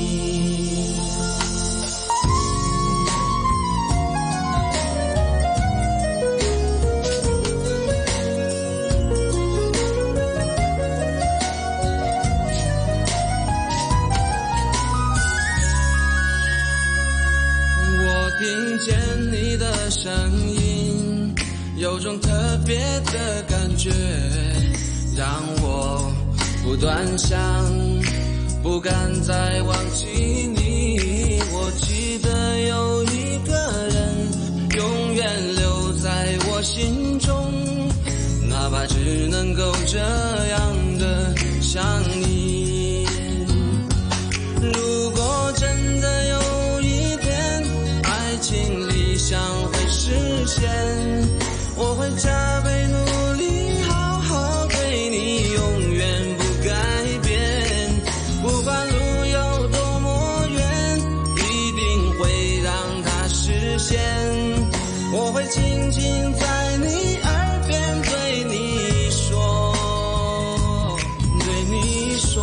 聽見你的聲音，有種特別的感覺，讓我不斷想，不敢再忘記你。我記得有一個人永遠留在我心中，哪怕只能夠這樣的想你。如果真的有愛情理想會實現，我會加倍努力好好對你，永遠不改變，不管路有多麼遠，一定會讓它實現，我會輕輕在你耳邊對你說，對你說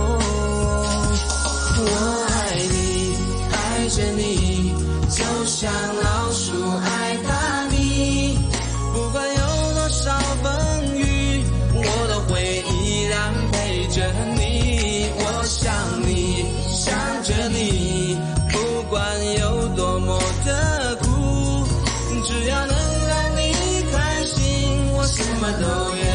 我愛你，愛着你，就像老鼠愛大米，不管有多么都愿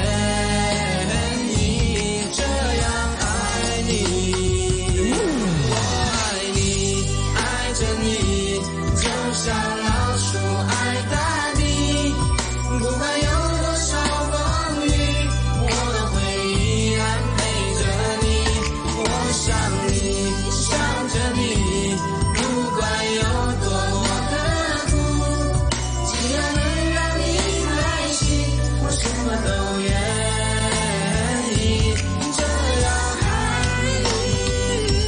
意这样爱你。我爱你，爱着你，就像老鼠爱大地，不管有多少风雨，我都会依然陪着你。我想你，想着你，不管有多么的苦，只要能让你开心，我什么都愿意这样爱你。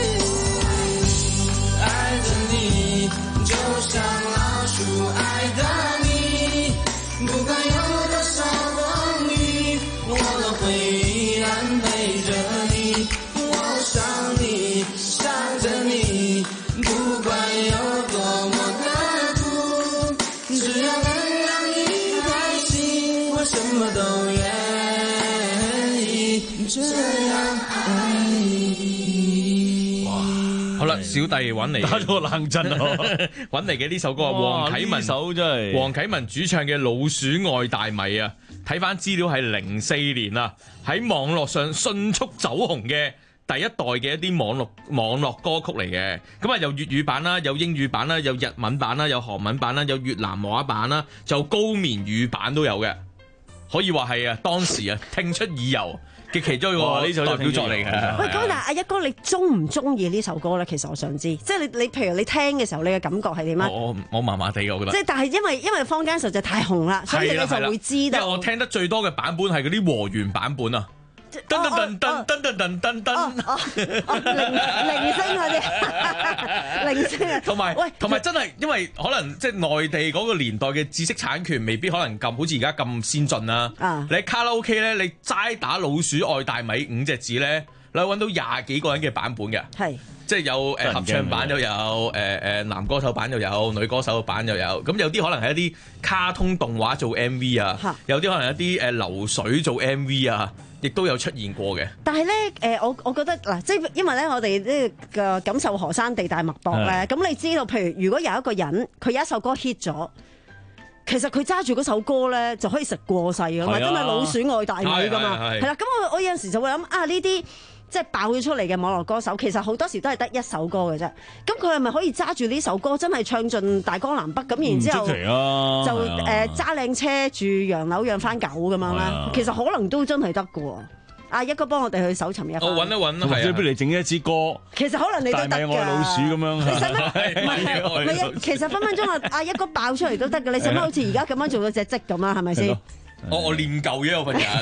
爱着你，就像老鼠爱大米，不管有多少风雨，我都会依然陪着你。我想你，想着你，不管有多么的苦，只要能让你开心，我什么都愿意这样爱你。 好啦，小弟揾嚟打咗個冷震啊！ 揾嚟嘅呢首歌啊， 哇黃啟文呢首真係黃啟文主唱嘅《老鼠愛大米》啊，睇翻資料係零四年啊，喺網絡上迅速走紅嘅第一代嘅一啲網絡網絡歌曲嚟嘅。咁啊，有粵語版啦，有英語版啦，有日文版啦，有韓文版啦，有越南話版啦，就高棉語版都有嘅。可以話係啊，當時啊聽出耳油嘅其中一個呢首代表作嚟嘅。 喂，咁但係阿一哥，你中唔中意呢首歌咧？其實我想知，即係你你譬如你聽嘅時候，你嘅感覺係點啊？ 我我麻麻地嘅，我覺得。 即係但係因為因為坊間實在太紅啦，所以你就會知道。 因為我聽得最多嘅版本係嗰啲和弦版本啊。噔噔噔噔噔噔噔噔噔， 零零星嗰啲，零星啊， 同埋喂，同埋真係，因為可能即係內地嗰個年代嘅知識產權未必可能咁好似而家咁先進啦。啊、你喺卡拉 OK 咧，你齋打老鼠愛大米五隻字咧，你揾到廿幾個人嘅版本嘅，係即係有誒合唱版又有，誒誒男歌手版又有，女歌手版又有，咁有啲可能係一啲卡通動畫做 M V 啊，有啲可能一啲誒流水做 M V 啊。亦都有出現過嘅， 但係咧，誒，我我覺得嗱，即係因為咧，我哋呢個感受河山地大脈搏咧，咁你知道，譬如如果有一個人佢有一首歌 hit 咗，其實佢揸住嗰首歌咧就可以食過世㗎嘛，真係老鼠愛大米㗎嘛，係啦，咁我我有陣時就會諗啊，呢啲即係爆咗出嚟嘅網絡歌手，其實好多時都係得一首歌嘅啫。咁佢係咪可以揸住呢首歌，真係唱盡大江南北咁，然之後就誒揸靚車住洋樓養翻狗咁樣咧？其實可能都真係得嘅喎。阿一哥幫我哋去搜尋一番。 我揾一揾， 或者不如你整一支歌。 其實可能你都得㗎。大米愛老鼠咁樣。你使乜？唔係唔係，其實分分鐘啊，阿一哥爆出嚟都得㗎。你使乜好似而家咁樣做咗隻積咁啊？係咪先？ 我我練舊嘅有份人。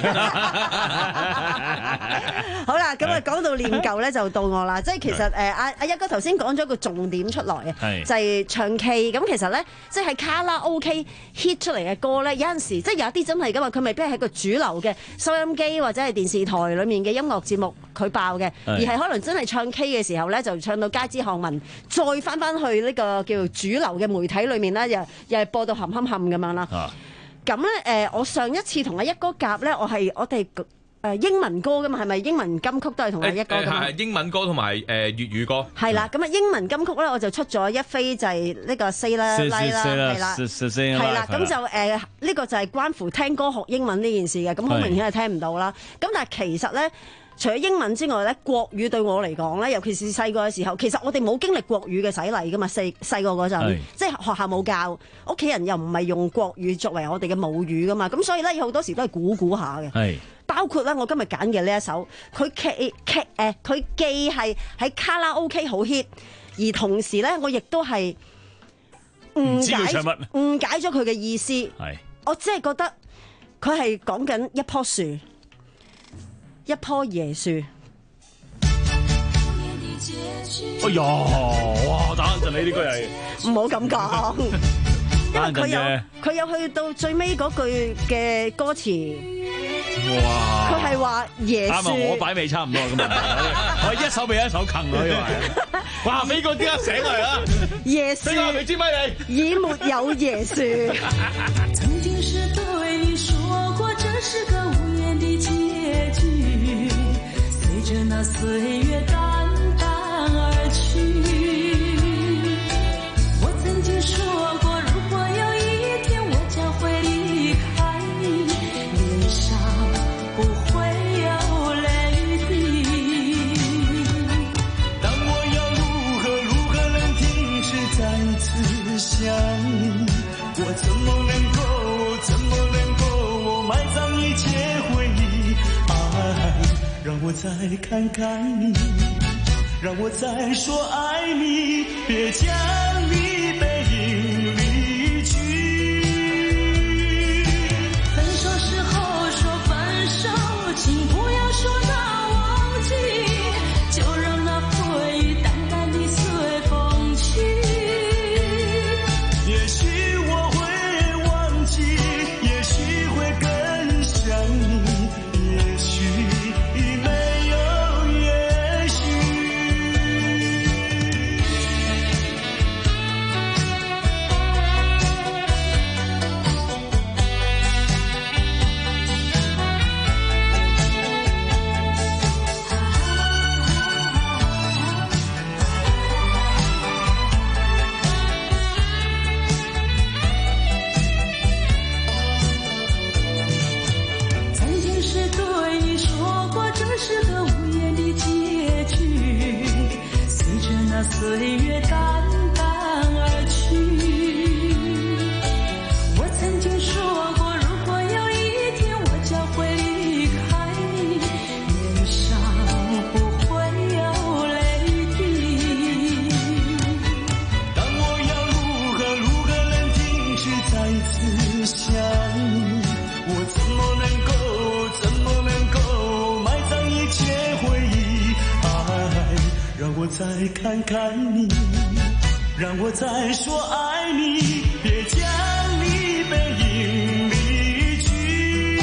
好啦，咁啊講到練舊咧，就到我啦。即係其實誒阿阿一哥頭先講咗個重點出來嘅，就係唱 K。咁其實咧，即係喺卡拉 OK hit 出嚟嘅歌咧，有陣時即係有一啲真係㗎嘛，佢未必係一個主流嘅收音機或者係電視台裡面嘅音樂節目佢爆嘅，而係可能真係唱 K 嘅時候咧，就唱到街知巷聞，再翻翻去呢個叫做主流嘅媒體裡面咧，又又係播到冚冚冚咁樣啦。咁咧誒，我上一次同阿一哥夾咧，我係我哋誒英文歌噶嘛，係咪英文金曲都係同阿一哥咁？ 係英文歌同埋誒粵語歌。係啦，咁啊英文金曲咧，我就出咗一飛就係呢個 Say 啦 Lie 啦，係啦，係啦，咁就誒呢個就係關乎聽歌學英文呢件事嘅，咁好明顯係聽唔到啦。咁但係其實咧，除咗英文之外咧，國語對我嚟講咧，尤其是細個嘅時候，其實我哋冇經歷國語嘅洗禮噶嘛，細細個嗰陣，即係學校冇教，屋企人又唔係用國語作為我哋嘅母語噶嘛，咁所以咧有好多時都係估估下嘅。包括咧我今日揀嘅呢一首，佢劇劇誒，佢既係喺卡拉 OK 好 hit， 而同時咧我亦都係誤解誤解咗佢嘅意思。係，我只係覺得佢係講緊一棵樹。一棵椰樹。 哎呀，哇！打緊陣你呢句係唔好咁講，因為佢有佢有去到最尾嗰句嘅歌詞。哇！佢係話椰樹。啱啊， 我擺尾差唔多咁啊，我一手比一手近咯，呢個。哇！美國點解醒嚟啦？ 椰樹。 你話未知咪你？ 已沒有椰樹。 曾經是對你說過，這是個無言的結局，隨着那歲月淡淡而去。我曾經說過，如果有一天我將會離開你，連我再看看你，让我再说爱你，别将你背影离去。 分手时候说分手，请不要说那忘记，就让那回忆淡淡地随风去。 也许我会忘记，也许会更想你，也许没有也许。 曾经是对你说过，这是个无言的结局，随着那岁月淡淡而去。我曾经说过，如果有一天我将会离开你，脸上不会有泪滴。 当我要如何如何能停止再次想你，我怎么能够怎么能够埋葬一切回忆？爱，让我再看看你，让我再说爱你，别将你背影离去。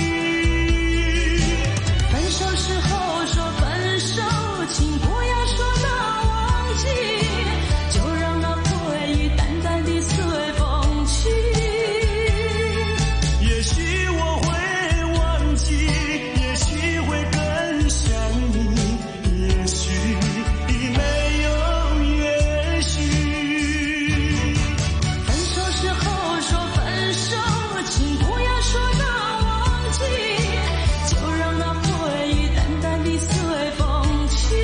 分手时候说分手，请不要说那忘记，就让那回忆淡淡地随风去。 也许我会忘记，也許會更想你，也許沒有也許。 分手時候說分手，請不要說那忘記，就讓那回憶淡淡地隨風去。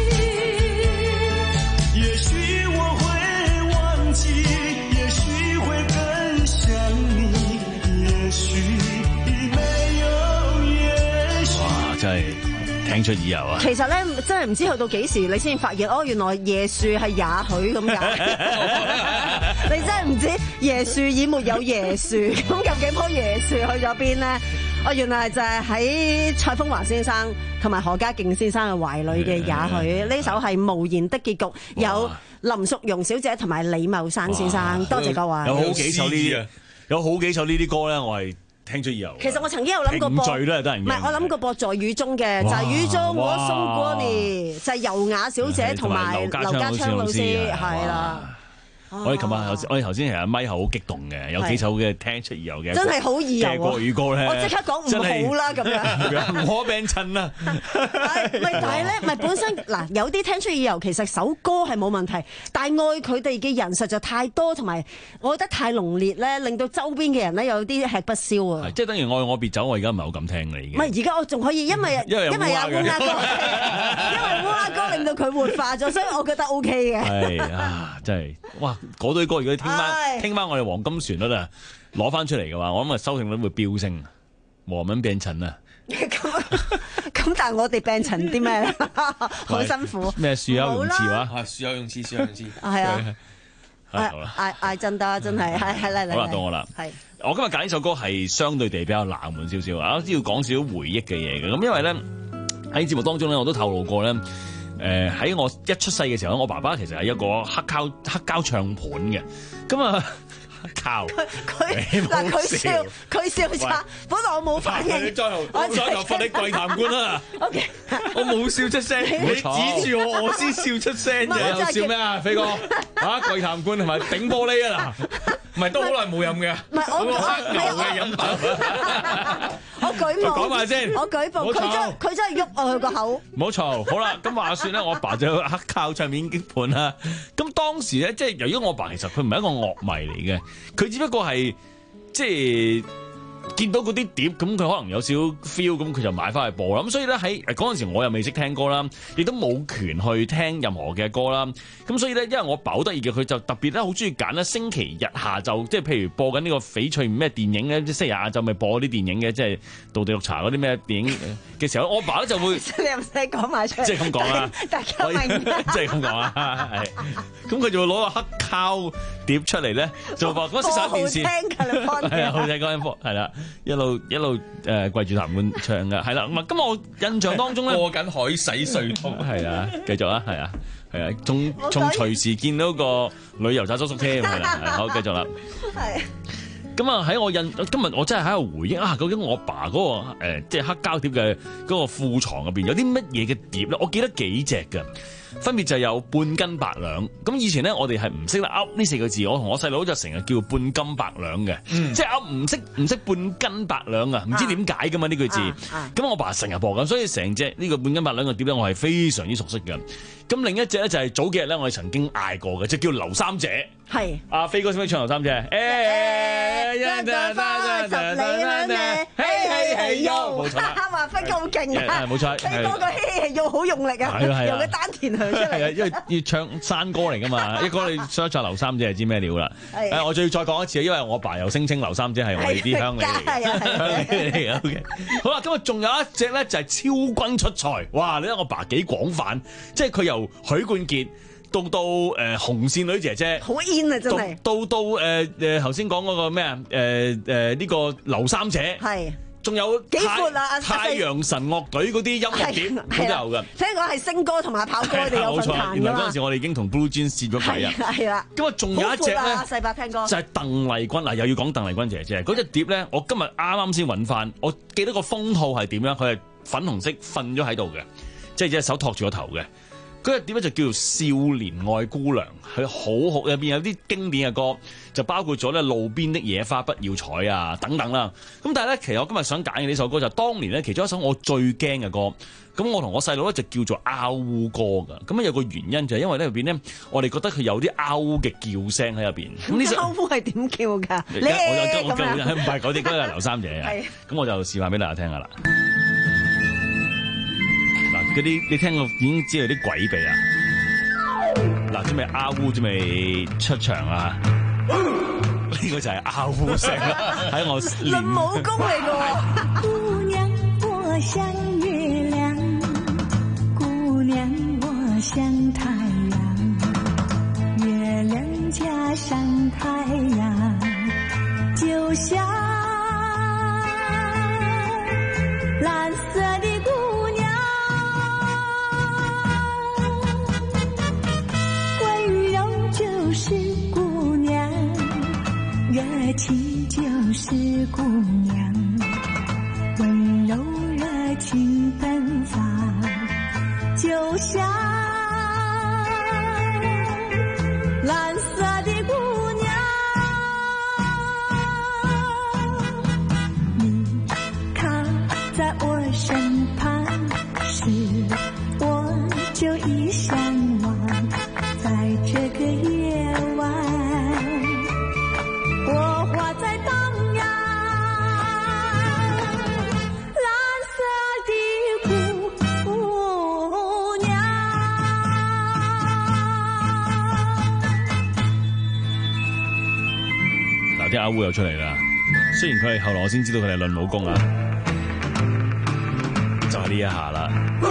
也許我會忘記，也許會更想你，也許沒有也許。 哇！真係聽出耳油啊！ 其實咧，真係唔知去到幾時，你先發現哦，原來椰樹係也許咁解。你真係唔知椰樹已沒有椰樹，咁究竟棵椰樹去咗邊呢？哦，原來就係喺蔡楓華先生同埋何家勁先生嘅懷裏嘅也許。呢首係無言的結局，有林淑容小姐同埋李茂山先生。多謝各位。 有好幾首呢啲，有好幾首呢啲歌咧，我係聽出耳油。 其實我曾經有諗過播， 罪都係得人。 唔係，我諗過播在雨中嘅，就係雨中我送過你，就係尤雅小姐同埋劉家昌老師，係啦。 我哋琴日我哋頭先其實咪口好激動嘅，有幾首嘅聽出耳油嘅， 真係好耳油啊！ 國語歌咧， 我即刻講唔好啦咁樣， 我病襯啦。 唔係，但係咧，唔係本身嗱，有啲聽出耳油其實首歌係冇問題，但係愛佢哋嘅人實在太多，同埋我覺得太濃烈咧，令到周邊嘅人咧有啲吃不消啊！ 即係等於愛我別走，我而家唔係好敢聽你嘅。 唔係，而家我仲可以，因為因為阿烏鴉哥，因為烏鴉哥令到佢活化咗，所以我覺得 O K 嘅。 係啊，真係哇！嗰堆歌如果聽翻聽翻我哋黃金旋律啊，攞翻出嚟嘅話，我諗啊收聽率會飆升。黃文病陳啊！ 咁咁，但係我哋病陳啲咩咧？好辛苦。 咩樹有用詞話？ 係樹有用詞，樹有用詞。 係啊。 好啦， 嗌嗌真得，真係係係嚟嚟。 好啦，到我啦。係。我今日揀呢首歌係相對地比較冷門少少啊，都要講少少回憶嘅嘢嘅。咁因為咧喺節目當中咧，我都透露過咧。誒喺、呃、我一出世嘅時候，我爸爸其實係一個黑膠黑膠唱盤嘅，咁啊靠！ 佢嗱佢笑佢笑咋，本來我冇反應。 你再頭我再頭罰你跪壇官啦 ！OK， 我冇笑出聲，你指住我，我先笑出聲嘅。 你又笑咩啊，飛哥？啊跪壇官同埋頂玻璃啊嗱！唔係都好耐冇飲嘅， 唔係我黑牛嘅飲品。 我舉報， 講埋先， 我舉報，佢真佢真係喐我佢個口。 唔好嘈，好啦，咁話説咧，我爸就有黑膠唱片機盤啦。咁當時咧，即係由於我爸其實佢唔係一個樂迷嚟嘅，佢只不過係即係見到嗰啲碟，咁佢可能有少 feel， 咁佢就買翻去播啦。咁所以咧喺嗰陣時我又未識聽歌啦，亦都冇權去聽任何嘅歌啦。咁所以咧，因為我爸好得意嘅，佢就特別咧好中意揀咧星期日下晝，即係譬如播緊呢個翡翠咩電影咧，即係星期日下晝咪播啲電影嘅，即係道地綠茶嗰啲咩電影嘅時候，我爸咧就會你又唔使講埋出嚟， 即係咁講啦， 大家明， 即係咁講啦，係。咁佢就會攞個黑膠碟出嚟咧，就話嗰時睇電視，係啊，好聽嗰陣播，係啦，一路一路誒跪住彈伴唱嘅，係啦。咁啊，咁我印象當中咧， 過緊海洗隧道， 係啊，繼續啊，係啊，係啊，仲仲隨時見到個旅遊仔叔叔添，係啦，好繼續啦。係。咁啊喺我印今日我真係喺度回憶啊，究竟我爸嗰、那個、呃、即係黑膠碟嘅嗰個庫藏入邊有啲乜嘢嘅碟咧？我記得幾隻嘅，分別就有半斤八兩。咁以前咧我哋係唔識得噏呢四個字，我同我細佬就成日叫半斤八兩嘅，嗯、即係噏唔識唔識半斤八兩啊，唔知點解噶嘛呢句字。咁、啊啊、我爸成日播咁，所以成隻呢個半斤八兩嘅碟咧，我係非常之熟悉嘅。咁另一隻咧就係早幾日咧，我哋曾經嗌過嘅，即係叫劉三姐。係阿飛哥識唔識唱劉三姐？誒，一陣花十里香嘅，嘿嘿嘿喲，冇錯啦。話飛哥好勁啊！冇錯，飛哥個嘿嘿喲好用力啊，由個丹田響出嚟。係啊，因為要唱山歌嚟噶嘛，一歌你唱一唱劉三姐就知咩料啦。誒，我仲要再講一次，因為我爸又聲稱劉三姐係我哋啲鄉里嚟嘅。鄉里嚟嘅 ，OK。好啦，今日仲有一隻咧就係超君出塞。哇！你睇我爸幾廣泛，即係佢由許冠傑。到到誒、呃、紅線女姐姐，好 in 啊真係。到到誒誒頭先講嗰個咩啊誒誒呢個劉三姐，係，仲有幾闊啊！太陽神樂隊嗰啲音樂碟都有嘅。聽講係星哥同埋跑哥佢哋有份彈㗎嘛。原來嗰陣時我哋已經同 Blue Jeans 試咗偈啊。係啦。咁啊，仲有一隻咧，細伯聽歌就係鄧麗君嗱，又要講鄧麗君姐姐嗰隻碟咧。我今日啱啱先揾翻，我記得個封套係點樣？佢係粉紅色瞓咗喺度嘅，即係隻手托住個頭嘅。嗰隻碟咧就叫做《少年愛姑娘》，佢好好入邊有啲經典嘅歌，就包括咗咧路邊的野花不要採啊等等啦。咁但係咧，其實我今日想揀嘅呢首歌就係當年咧其中一首我最驚嘅歌。咁我同我細佬咧就叫做嗷嗚歌㗎。咁啊有個原因就係因為咧入邊咧，我哋覺得佢有啲嗷嗚嘅叫聲喺入邊。咁呢首嗷嗚係點叫㗎？我就我就唔係嗰啲，嗰個係劉三姐啊。咁我就示範俾大家聽下啦。嗰啲你聽過已經知道啲詭秘啊！嗱，準備阿烏準備出場啊！呢個就係阿烏聲啦，喺我練武功嚟㗎。姑娘，我像月亮；姑娘，我像太陽。月亮加上太陽，就像藍色的姑娘。是姑娘，熱情就是姑娘，溫柔熱情奔放，就像藍色的姑娘。你靠在我身旁時，我就已向往，在這個夜啲阿烏又出嚟啦，雖然佢係後來我先知道佢係論武功啊，就係呢一下啦。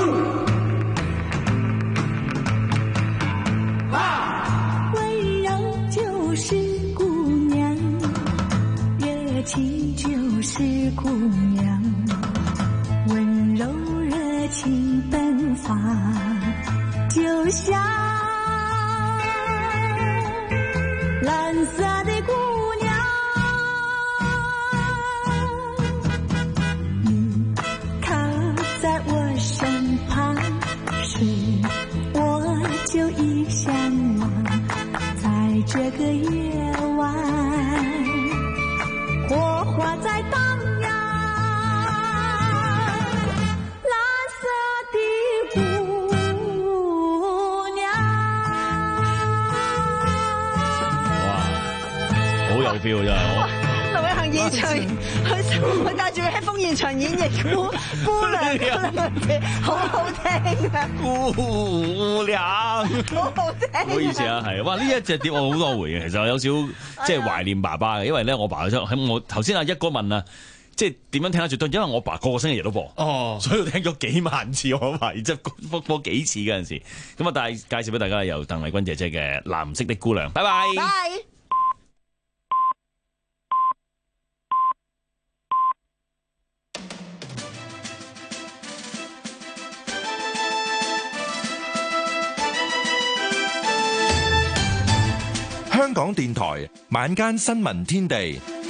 溫柔就是姑娘，熱情就是姑娘，溫柔熱情奔放，就像藍色的姑娘。就已向往，在這個夜晚，火花在蕩漾，藍色的姑娘。哇！ 現場，佢佢帶住喺風現場演繹姑姑娘嗰兩個字，好好聽啊！ 姑娘， 好好聽。 唔好意思啊，係哇！呢一隻碟我好多回嘅，其實有少即係懷念爸爸嘅，因為咧我爸喺我頭先阿一哥問啊。即係點樣聽得最多？因為我爸個個星期日都播，哦，所以我聽咗幾萬次我爸，即係播播幾次嗰陣時。咁啊，但係介紹俾大家由鄧麗君姐姐嘅《藍色的姑娘》，拜拜。 拜。 香港電台晚間新聞天地。